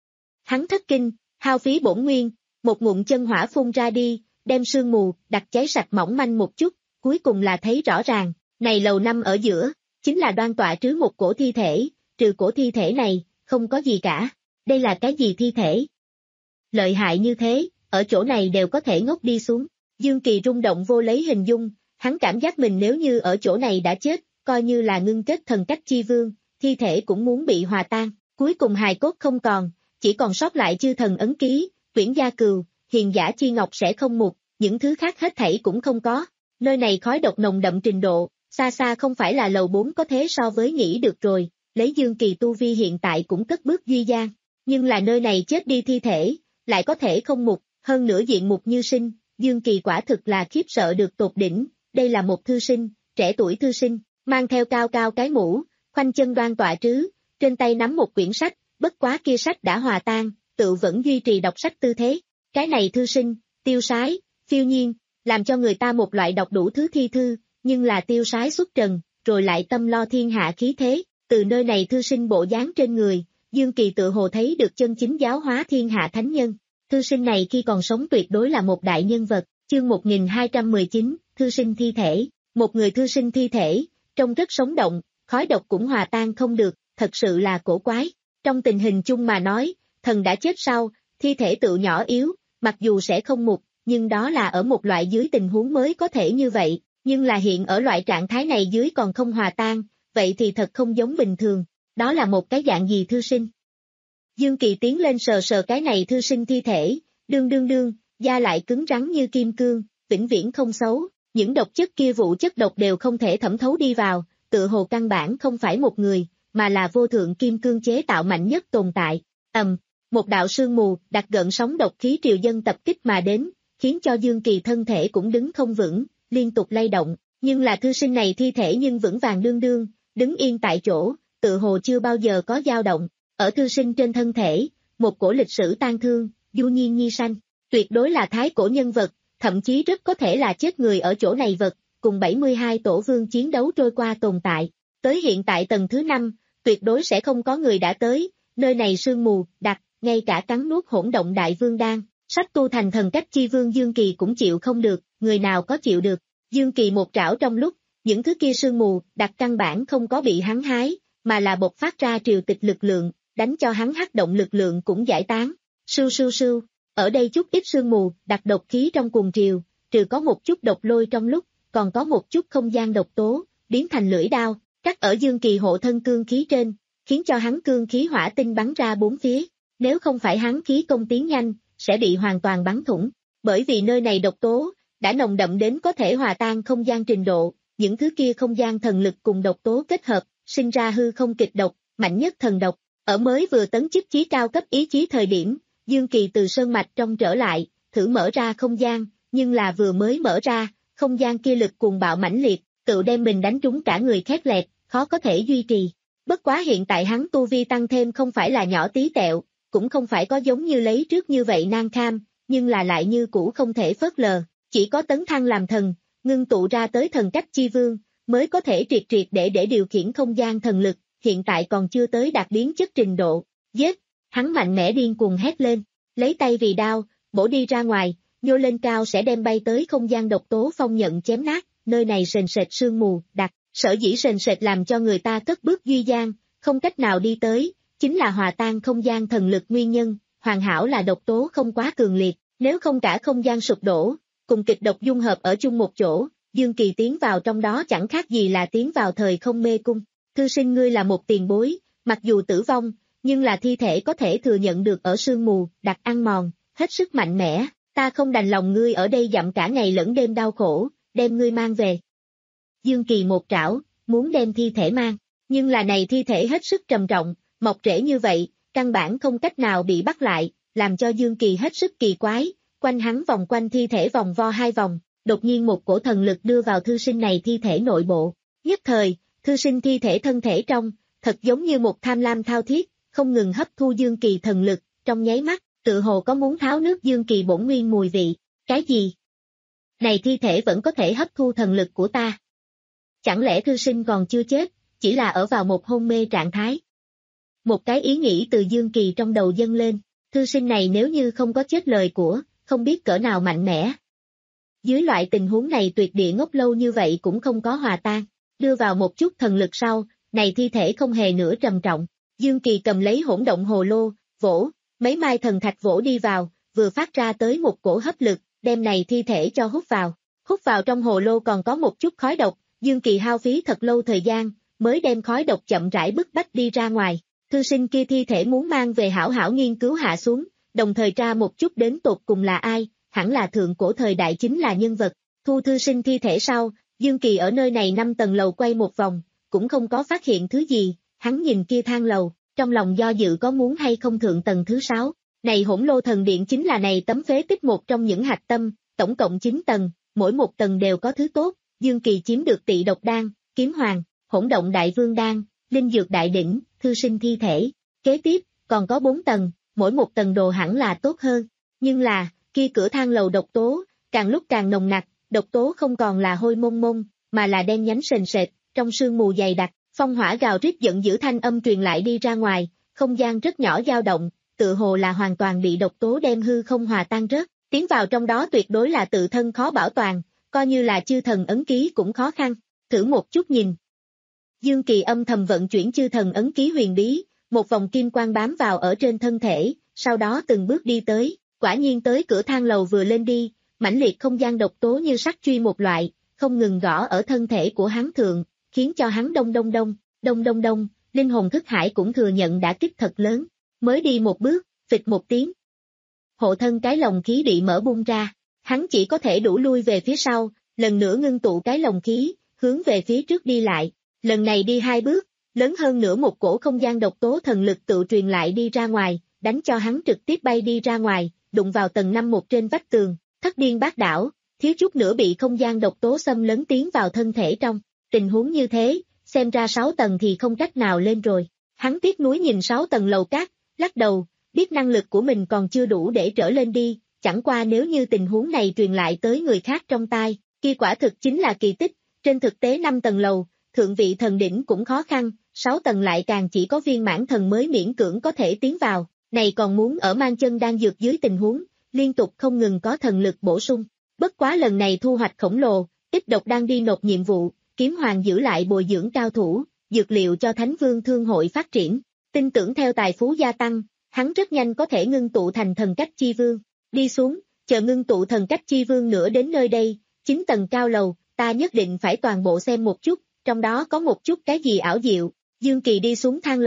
Hắn thất kinh, hao phí bổn nguyên, một ngụm chân hỏa phun ra đi, đem sương mù, đặt cháy sạch mỏng manh một chút, cuối cùng là thấy rõ ràng, này lầu năm ở giữa, chính là đoan tọa trứ một cổ thi thể, trừ cổ thi thể này, không có gì cả, đây là cái gì thi thể? Lợi hại như thế, ở chỗ này đều có thể ngốc đi xuống, Dương Kỳ rung động vô lấy hình dung, hắn cảm giác mình nếu như ở chỗ này đã chết, coi như là ngưng kết thần cách chi vương, thi thể cũng muốn bị hòa tan, cuối cùng hài cốt không còn, chỉ còn sót lại chư thần ấn ký, quyển gia cừu, hiền giả chi ngọc sẽ không mục, những thứ khác hết thảy cũng không có, nơi này khói độc nồng đậm trình độ, xa xa không phải là lầu bốn có thế so với nghĩ được rồi, lấy Dương Kỳ tu vi hiện tại cũng cất bước duy gian, nhưng là nơi này chết đi thi thể, lại có thể không mục, hơn nữa diện mục như sinh, Dương Kỳ quả thực là khiếp sợ được tột đỉnh, đây là một thư sinh, trẻ tuổi thư sinh, mang theo cao cao cái mũ, khoanh chân đoan tọa trứ, trên tay nắm một quyển sách, bất quá kia sách đã hòa tan, tự vẫn duy trì đọc sách tư thế, cái này thư sinh, tiêu sái, phiêu nhiên, làm cho người ta một loại đọc đủ thứ thi thư, nhưng là tiêu sái xuất trần, rồi lại tâm lo thiên hạ khí thế, từ nơi này thư sinh bộ dáng trên người, Dương Kỳ tự hồ thấy được chân chính giáo hóa thiên hạ thánh nhân, thư sinh này khi còn sống tuyệt đối là một đại nhân vật, chương một nghìn hai trăm mười chín, thư sinh thi thể, một người thư sinh thi thể, trông rất sống động, khói độc cũng hòa tan không được, thật sự là cổ quái, trong tình hình chung mà nói, thần đã chết sau, thi thể tự nhỏ yếu, mặc dù sẽ không mục, nhưng đó là ở một loại dưới tình huống mới có thể như vậy, nhưng là hiện ở loại trạng thái này dưới còn không hòa tan, vậy thì thật không giống bình thường, đó là một cái dạng gì thư sinh. Dương Kỳ tiến lên sờ sờ cái này thư sinh thi thể, đương đương đương, da lại cứng rắn như kim cương, vĩnh viễn không xấu, những độc chất kia vụ chất độc đều không thể thẩm thấu đi vào, tự hồ căn bản không phải một người, mà là vô thượng kim cương chế tạo mạnh nhất tồn tại. Ầm, một đạo sương mù, đặc gợn sóng độc khí triều dân tập kích mà đến, khiến cho Dương Kỳ thân thể cũng đứng không vững, liên tục lay động, nhưng là thư sinh này thi thể nhưng vững vàng đương đương, đứng yên tại chỗ, tự hồ chưa bao giờ có dao động, ở thư sinh trên thân thể, một cổ lịch sử tang thương, du nhiên nhi sanh, tuyệt đối là thái cổ nhân vật, thậm chí rất có thể là chết người ở chỗ này vật, cùng bảy mươi hai tổ vương chiến đấu trôi qua tồn tại, tới hiện tại tầng thứ năm, tuyệt đối sẽ không có người đã tới, nơi này sương mù, đặc, ngay cả cắn nuốt hỗn động đại vương đan, sách tu thành thần cách chi vương Dương Kỳ cũng chịu không được, người nào có chịu được, Dương Kỳ một trảo trong lúc, những thứ kia sương mù, đặc căn bản không có bị hắn hái, mà là bộc phát ra triều tịch lực lượng, đánh cho hắn hắc động lực lượng cũng giải tán, sưu sưu sưu, ở đây chút ít sương mù, đặc độc khí trong cuồng triều, trừ có một chút độc lôi trong lúc, còn có một chút không gian độc tố, biến thành lưỡi đao, cắt ở Dương Kỳ hộ thân cương khí trên, khiến cho hắn cương khí hỏa tinh bắn ra bốn phía. Nếu không phải hắn khí công tiến nhanh, sẽ bị hoàn toàn bắn thủng. Bởi vì nơi này độc tố, đã nồng đậm đến có thể hòa tan không gian trình độ, những thứ kia không gian thần lực cùng độc tố kết hợp, sinh ra hư không kịch độc, mạnh nhất thần độc. Ở mới vừa tấn chức chí cao cấp ý chí thời điểm, Dương Kỳ từ sơn mạch trong trở lại, thử mở ra không gian, nhưng là vừa mới mở ra, không gian kia lực cuồng bạo mãnh liệt, tự đem mình đánh trúng cả người khét lẹt, khó có thể duy trì. Bất quá hiện tại hắn tu vi tăng thêm không phải là nhỏ tí tẹo, cũng không phải có giống như lấy trước như vậy nan kham, nhưng là lại như cũ không thể phớt lờ, chỉ có tấn thăng làm thần, ngưng tụ ra tới thần cách chi vương, mới có thể triệt triệt để để điều khiển không gian thần lực, hiện tại còn chưa tới đạt biến chất trình độ. Giết, hắn mạnh mẽ điên cuồng hét lên, lấy tay vì đao, bổ đi ra ngoài, nhô lên cao sẽ đem bay tới không gian độc tố phong nhận chém nát, nơi này sền sệt sương mù, đặc, sở dĩ sền sệt làm cho người ta cất bước duy gian, không cách nào đi tới, chính là hòa tan không gian thần lực nguyên nhân, hoàn hảo là độc tố không quá cường liệt, nếu không cả không gian sụp đổ, cùng kịch độc dung hợp ở chung một chỗ, Dương Kỳ tiến vào trong đó chẳng khác gì là tiến vào thời không mê cung. Thư sinh ngươi là một tiền bối, mặc dù tử vong, nhưng là thi thể có thể thừa nhận được ở sương mù, đặc ăn mòn, hết sức mạnh mẽ, ta không đành lòng ngươi ở đây dặm cả ngày lẫn đêm đau khổ, đem ngươi mang về. Dương Kỳ một trảo, muốn đem thi thể mang, nhưng là này thi thể hết sức trầm trọng, mọc rễ như vậy, căn bản không cách nào bị bắt lại, làm cho Dương Kỳ hết sức kỳ quái, quanh hắn vòng quanh thi thể vòng vo hai vòng, đột nhiên một cổ thần lực đưa vào thư sinh này thi thể nội bộ, nhất thời, thư sinh thi thể thân thể trong, thật giống như một tham lam thao thiết, không ngừng hấp thu Dương Kỳ thần lực, trong nháy mắt, tự hồ có muốn tháo nước Dương Kỳ bổn nguyên mùi vị, cái gì? Này thi thể vẫn có thể hấp thu thần lực của ta. Chẳng lẽ thư sinh còn chưa chết, chỉ là ở vào một hôn mê trạng thái? Một cái ý nghĩ từ Dương Kỳ trong đầu dâng lên, thư sinh này nếu như không có chết lời của, không biết cỡ nào mạnh mẽ. Dưới loại tình huống này tuyệt địa ngốc lâu như vậy cũng không có hòa tan, đưa vào một chút thần lực sau, này thi thể không hề nữa trầm trọng. Dương Kỳ cầm lấy hỗn động hồ lô, vỗ, mấy mai thần thạch vỗ đi vào, vừa phát ra tới một cổ hấp lực, đem này thi thể cho hút vào. Hút vào trong hồ lô còn có một chút khói độc, Dương Kỳ hao phí thật lâu thời gian, mới đem khói độc chậm rãi bức bách đi ra ngoài. Thư sinh kia thi thể muốn mang về hảo hảo nghiên cứu hạ xuống, đồng thời tra một chút đến tột cùng là ai, hẳn là thượng cổ thời đại chính là nhân vật. Thu thư sinh thi thể sau, Dương Kỳ ở nơi này năm tầng lầu quay một vòng, cũng không có phát hiện thứ gì, hắn nhìn kia thang lầu, trong lòng do dự có muốn hay không thượng tầng thứ sáu. Này hỗn lô thần điện chính là này tấm phế tích một trong những hạch tâm, tổng cộng chín tầng, mỗi một tầng đều có thứ tốt, Dương Kỳ chiếm được tị độc đan, kiếm hoàng, hỗn động đại vương đan, linh dược đại đỉnh, thư sinh thi thể. Kế tiếp, còn có bốn tầng, mỗi một tầng đồ hẳn là tốt hơn. Nhưng là, kia cửa thang lầu độc tố, càng lúc càng nồng nặc, độc tố không còn là hôi mông mông, mà là đen nhánh sền sệt, trong sương mù dày đặc, phong hỏa gào rít giận dữ thanh âm truyền lại đi ra ngoài, không gian rất nhỏ dao động, tự hồ là hoàn toàn bị độc tố đem hư không hòa tan rớt, tiến vào trong đó tuyệt đối là tự thân khó bảo toàn, coi như là chư thần ấn ký cũng khó khăn, thử một chút nhìn. Dương Kỳ âm thầm vận chuyển chư thần ấn ký huyền bí, một vòng kim quang bám vào ở trên thân thể, sau đó từng bước đi tới, quả nhiên tới cửa thang lầu vừa lên đi, mãnh liệt không gian độc tố như sắt truy một loại, không ngừng gõ ở thân thể của hắn thượng, khiến cho hắn đông đông đông, đông đông đông, linh hồn thức hải cũng thừa nhận đã kích thật lớn, mới đi một bước, phịch một tiếng. Hộ thân cái lồng khí bị mở bung ra, hắn chỉ có thể đủ lui về phía sau, lần nữa ngưng tụ cái lồng khí, hướng về phía trước đi lại, lần này đi hai bước, lớn hơn nữa một cổ không gian độc tố thần lực tự truyền lại đi ra ngoài, đánh cho hắn trực tiếp bay đi ra ngoài, đụng vào tầng năm một trên vách tường, thất điên bát đảo, thiếu chút nữa bị không gian độc tố xâm lấn tiến vào thân thể trong. Tình huống như thế, xem ra sáu tầng thì không cách nào lên rồi. Hắn tiếc nuối nhìn sáu tầng lầu cát, lắc đầu, biết năng lực của mình còn chưa đủ để trở lên đi, chẳng qua nếu như tình huống này truyền lại tới người khác trong tai, kia quả thực chính là kỳ tích, trên thực tế năm tầng lầu, thượng vị thần đỉnh cũng khó khăn, sáu tầng lại càng chỉ có viên mãn thần mới miễn cưỡng có thể tiến vào, này còn muốn ở mang chân đang dược dưới tình huống, liên tục không ngừng có thần lực bổ sung. Bất quá lần này thu hoạch khổng lồ, ít độc đang đi nộp nhiệm vụ, kiếm hoàng giữ lại bồi dưỡng cao thủ, dược liệu cho Thánh Vương Thương hội phát triển, tin tưởng theo tài phú gia tăng, hắn rất nhanh có thể ngưng tụ thành thần cách chi vương. Đi xuống, chờ ngưng tụ thần cách chi vương nữa đến nơi đây, chín tầng cao lầu, ta nhất định phải toàn bộ xem một chút, trong đó có một chút cái gì ảo diệu. Dương Kỳ đi xuống thang lầu,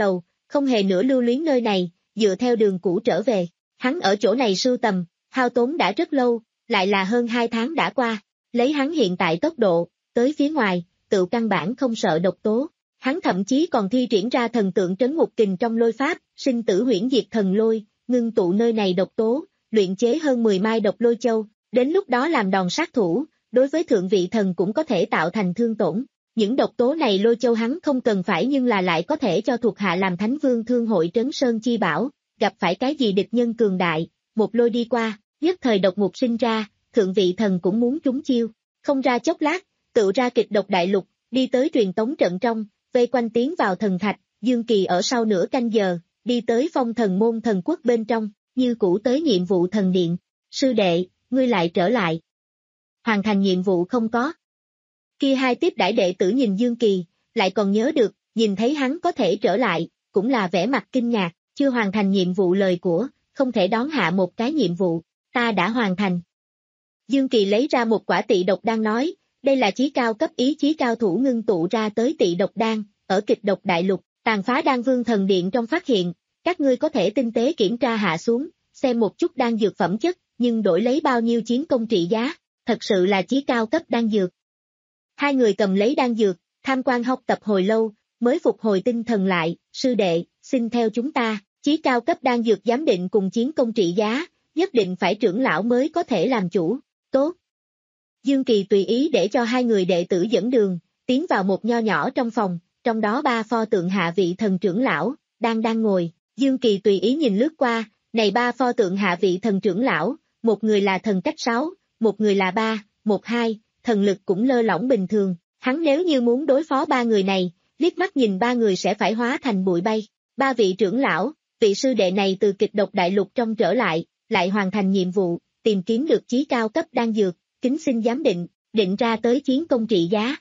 không hề nửa lưu luyến nơi này, dựa theo đường cũ trở về. Hắn ở chỗ này sưu tầm, hao tốn đã rất lâu, lại là hơn hai tháng đã qua. Lấy hắn hiện tại tốc độ, tới phía ngoài, tự căn bản không sợ độc tố. Hắn thậm chí còn thi triển ra thần tượng trấn ngục kình trong lôi pháp, sinh tử huyễn diệt thần lôi, ngưng tụ nơi này độc tố, luyện chế hơn mười mai độc lôi châu, đến lúc đó làm đòn sát thủ, đối với thượng vị thần cũng có thể tạo thành thương tổn. Những độc tố này lôi châu hắn không cần phải nhưng là lại có thể cho thuộc hạ làm Thánh Vương Thương hội Trấn Sơn chi bảo, gặp phải cái gì địch nhân cường đại, một lôi đi qua, nhất thời độc ngục sinh ra, thượng vị thần cũng muốn trúng chiêu. Không ra chốc lát, tự ra kịch độc đại lục, đi tới truyền tống trận trong, vây quanh tiến vào thần thạch, Dương Kỳ ở sau nửa canh giờ, đi tới phong thần môn thần quốc bên trong, như cũ tới nhiệm vụ thần điện. Sư đệ, ngươi lại trở lại. Hoàn thành nhiệm vụ không có. Kia hai tiếp đãi đệ tử nhìn Dương Kỳ, lại còn nhớ được, nhìn thấy hắn có thể trở lại, cũng là vẻ mặt kinh ngạc, chưa hoàn thành nhiệm vụ lời của, không thể đón hạ một cái nhiệm vụ, ta đã hoàn thành. Dương Kỳ lấy ra một quả tị độc đan nói, đây là chí cao cấp ý chí cao thủ ngưng tụ ra tới tị độc đan, ở kịch độc đại lục, tàn phá đan vương thần điện trong phát hiện, các ngươi có thể tinh tế kiểm tra hạ xuống, xem một chút đan dược phẩm chất, nhưng đổi lấy bao nhiêu chiến công trị giá, thật sự là chí cao cấp đan dược. Hai người cầm lấy đan dược, tham quan học tập hồi lâu, mới phục hồi tinh thần lại, sư đệ, xin theo chúng ta, chí cao cấp đan dược giám định cùng chiến công trị giá, nhất định phải trưởng lão mới có thể làm chủ, tốt. Dương Kỳ tùy ý để cho hai người đệ tử dẫn đường, tiến vào một nho nhỏ trong phòng, trong đó ba pho tượng hạ vị thần trưởng lão, đang đang ngồi, Dương Kỳ tùy ý nhìn lướt qua, này ba pho tượng hạ vị thần trưởng lão, một người là thần cách sáu, một người là ba, một hai, thần lực cũng lơ lỏng bình thường, hắn nếu như muốn đối phó ba người này, liếc mắt nhìn ba người sẽ phải hóa thành bụi bay. Ba vị trưởng lão, vị sư đệ này từ kịch độc đại lục trong trở lại, lại hoàn thành nhiệm vụ, tìm kiếm được chí cao cấp đan dược, kính xin giám định, định ra tới chiến công trị giá.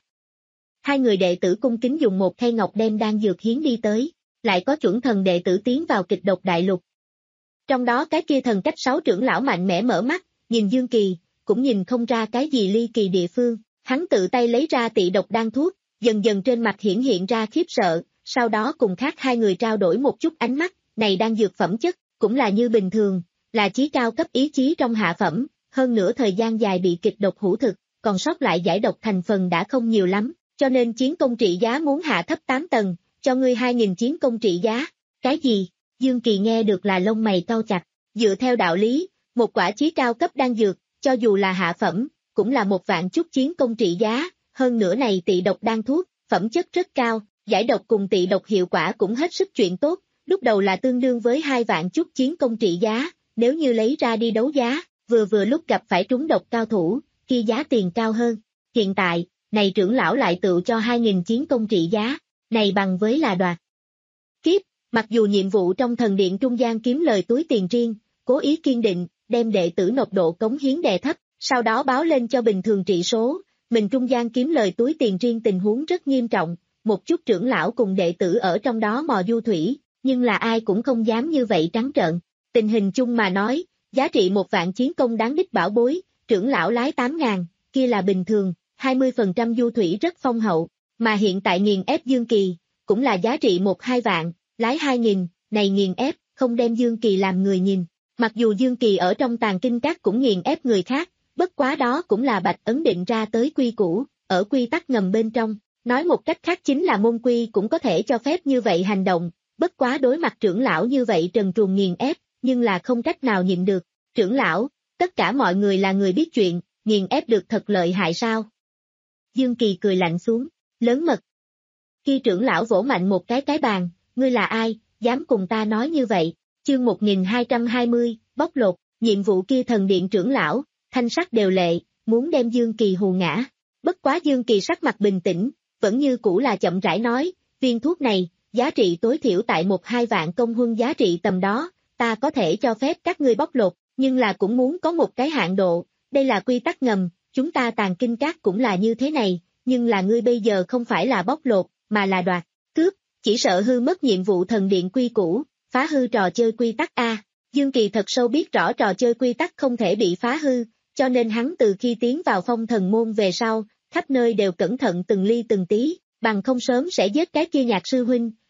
Hai người đệ tử cung kính dùng một khay ngọc đem đan dược hiến đi tới, lại có chuẩn thần đệ tử tiến vào kịch độc đại lục. Trong đó cái kia thần cách sáu trưởng lão mạnh mẽ mở mắt, nhìn Dương Kỳ, cũng nhìn không ra cái gì ly kỳ địa phương, hắn tự tay lấy ra tị độc đan thuốc, dần dần trên mặt hiển hiện ra khiếp sợ, sau đó cùng khác hai người trao đổi một chút ánh mắt, này đan dược phẩm chất, cũng là như bình thường, là chí cao cấp ý chí trong hạ phẩm, hơn nữa thời gian dài bị kịch độc hữu thực, còn sót lại giải độc thành phần đã không nhiều lắm, cho nên chiến công trị giá muốn hạ thấp tám tầng, cho ngươi hai nghìn chiến công trị giá. Cái gì? Dương Kỳ nghe được là lông mày cau chặt, dựa theo đạo lý, một quả chí cao cấp đan dược, cho dù là hạ phẩm, cũng là một vạn chút chiến công trị giá, hơn nữa này tị độc đan thuốc, phẩm chất rất cao, giải độc cùng tị độc hiệu quả cũng hết sức chuyện tốt, lúc đầu là tương đương với hai vạn chút chiến công trị giá, nếu như lấy ra đi đấu giá, vừa vừa lúc gặp phải trúng độc cao thủ, kia giá tiền cao hơn. Hiện tại, này trưởng lão lại tự cho hai nghìn chiến công trị giá, này bằng với là đoạt. Kiếp, mặc dù nhiệm vụ trong thần điện trung gian kiếm lời túi tiền riêng, cố ý kiên định, đem đệ tử nộp độ cống hiến đè thấp, sau đó báo lên cho bình thường trị số, mình trung gian kiếm lời túi tiền riêng tình huống rất nghiêm trọng, một chút trưởng lão cùng đệ tử ở trong đó mò du thủy, nhưng là ai cũng không dám như vậy trắng trợn. Tình hình chung mà nói, giá trị một vạn chiến công đáng đích bảo bối, trưởng lão lái tám ngàn, kia là bình thường, hai mươi phần trăm du thủy rất phong hậu, mà hiện tại nghiền ép Dương Kỳ, cũng là giá trị một hai vạn, lái hai nghìn, này nghiền ép, không đem Dương Kỳ làm người nhìn. Mặc dù Dương Kỳ ở trong tàng kinh các cũng nghiền ép người khác, bất quá đó cũng là Bạch Ấn định ra tới quy củ, ở quy tắc ngầm bên trong, nói một cách khác chính là môn quy cũng có thể cho phép như vậy hành động, bất quá đối mặt trưởng lão như vậy trần truồng nghiền ép, nhưng là không cách nào nhịn được. Trưởng lão, tất cả mọi người là người biết chuyện, nghiền ép được thật lợi hại sao? Dương Kỳ cười lạnh xuống, lớn mật. Khi trưởng lão vỗ mạnh một cái cái bàn, ngươi là ai, dám cùng ta nói như vậy? Chương một nghìn hai trăm hai mươi, bóc lột, nhiệm vụ kia thần điện trưởng lão, thanh sắc đều lệ, muốn đem Dương Kỳ hù ngã. Bất quá Dương Kỳ sắc mặt bình tĩnh, vẫn như cũ là chậm rãi nói, viên thuốc này, giá trị tối thiểu tại một hai vạn công huân giá trị tầm đó, ta có thể cho phép các ngươi bóc lột, nhưng là cũng muốn có một cái hạn độ, đây là quy tắc ngầm, chúng ta tàng kinh các cũng là như thế này, nhưng là ngươi bây giờ không phải là bóc lột, mà là đoạt, cướp, chỉ sợ hư mất nhiệm vụ thần điện quy củ, phá hư trò chơi quy tắc A. Dương Kỳ thật sâu biết rõ trò chơi quy tắc không thể bị phá hư, cho nên hắn từ khi tiến vào phong thần môn về sau, khắp nơi đều cẩn thận từng ly từng tí, bằng không sớm sẽ giết cái kia nhạc sư huynh,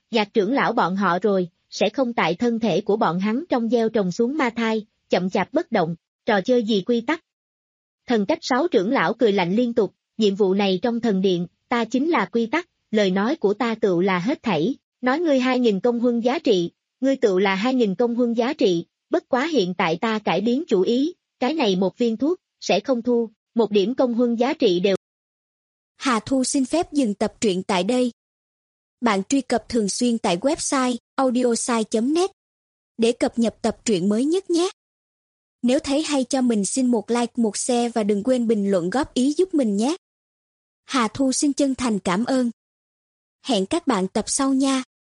Gạt trưởng lão bọn họ rồi, sẽ không tại thân thể của bọn hắn trong gieo trồng xuống ma thai, chậm chạp bất động, trò chơi gì quy tắc. Thần cách sáu trưởng lão cười lạnh liên tục, nhiệm vụ này trong thần điện, ta chính là quy tắc, lời nói của ta tựu là hết thảy, nói ngươi hai nghìn công huân giá trị, ngươi tựu là hai nghìn công huân giá trị, bất quá hiện tại ta cải biến chủ ý, cái này một viên thuốc, sẽ không thu, một điểm công huân giá trị đều. Hà Thu xin phép dừng tập truyện tại đây. Bạn truy cập thường xuyên tại website audiosai chấm net để cập nhật tập truyện mới nhất nhé. Nếu thấy hay cho mình xin một like, một share và đừng quên bình luận góp ý giúp mình nhé. Hà Thu xin chân thành cảm ơn. Hẹn các bạn tập sau nha.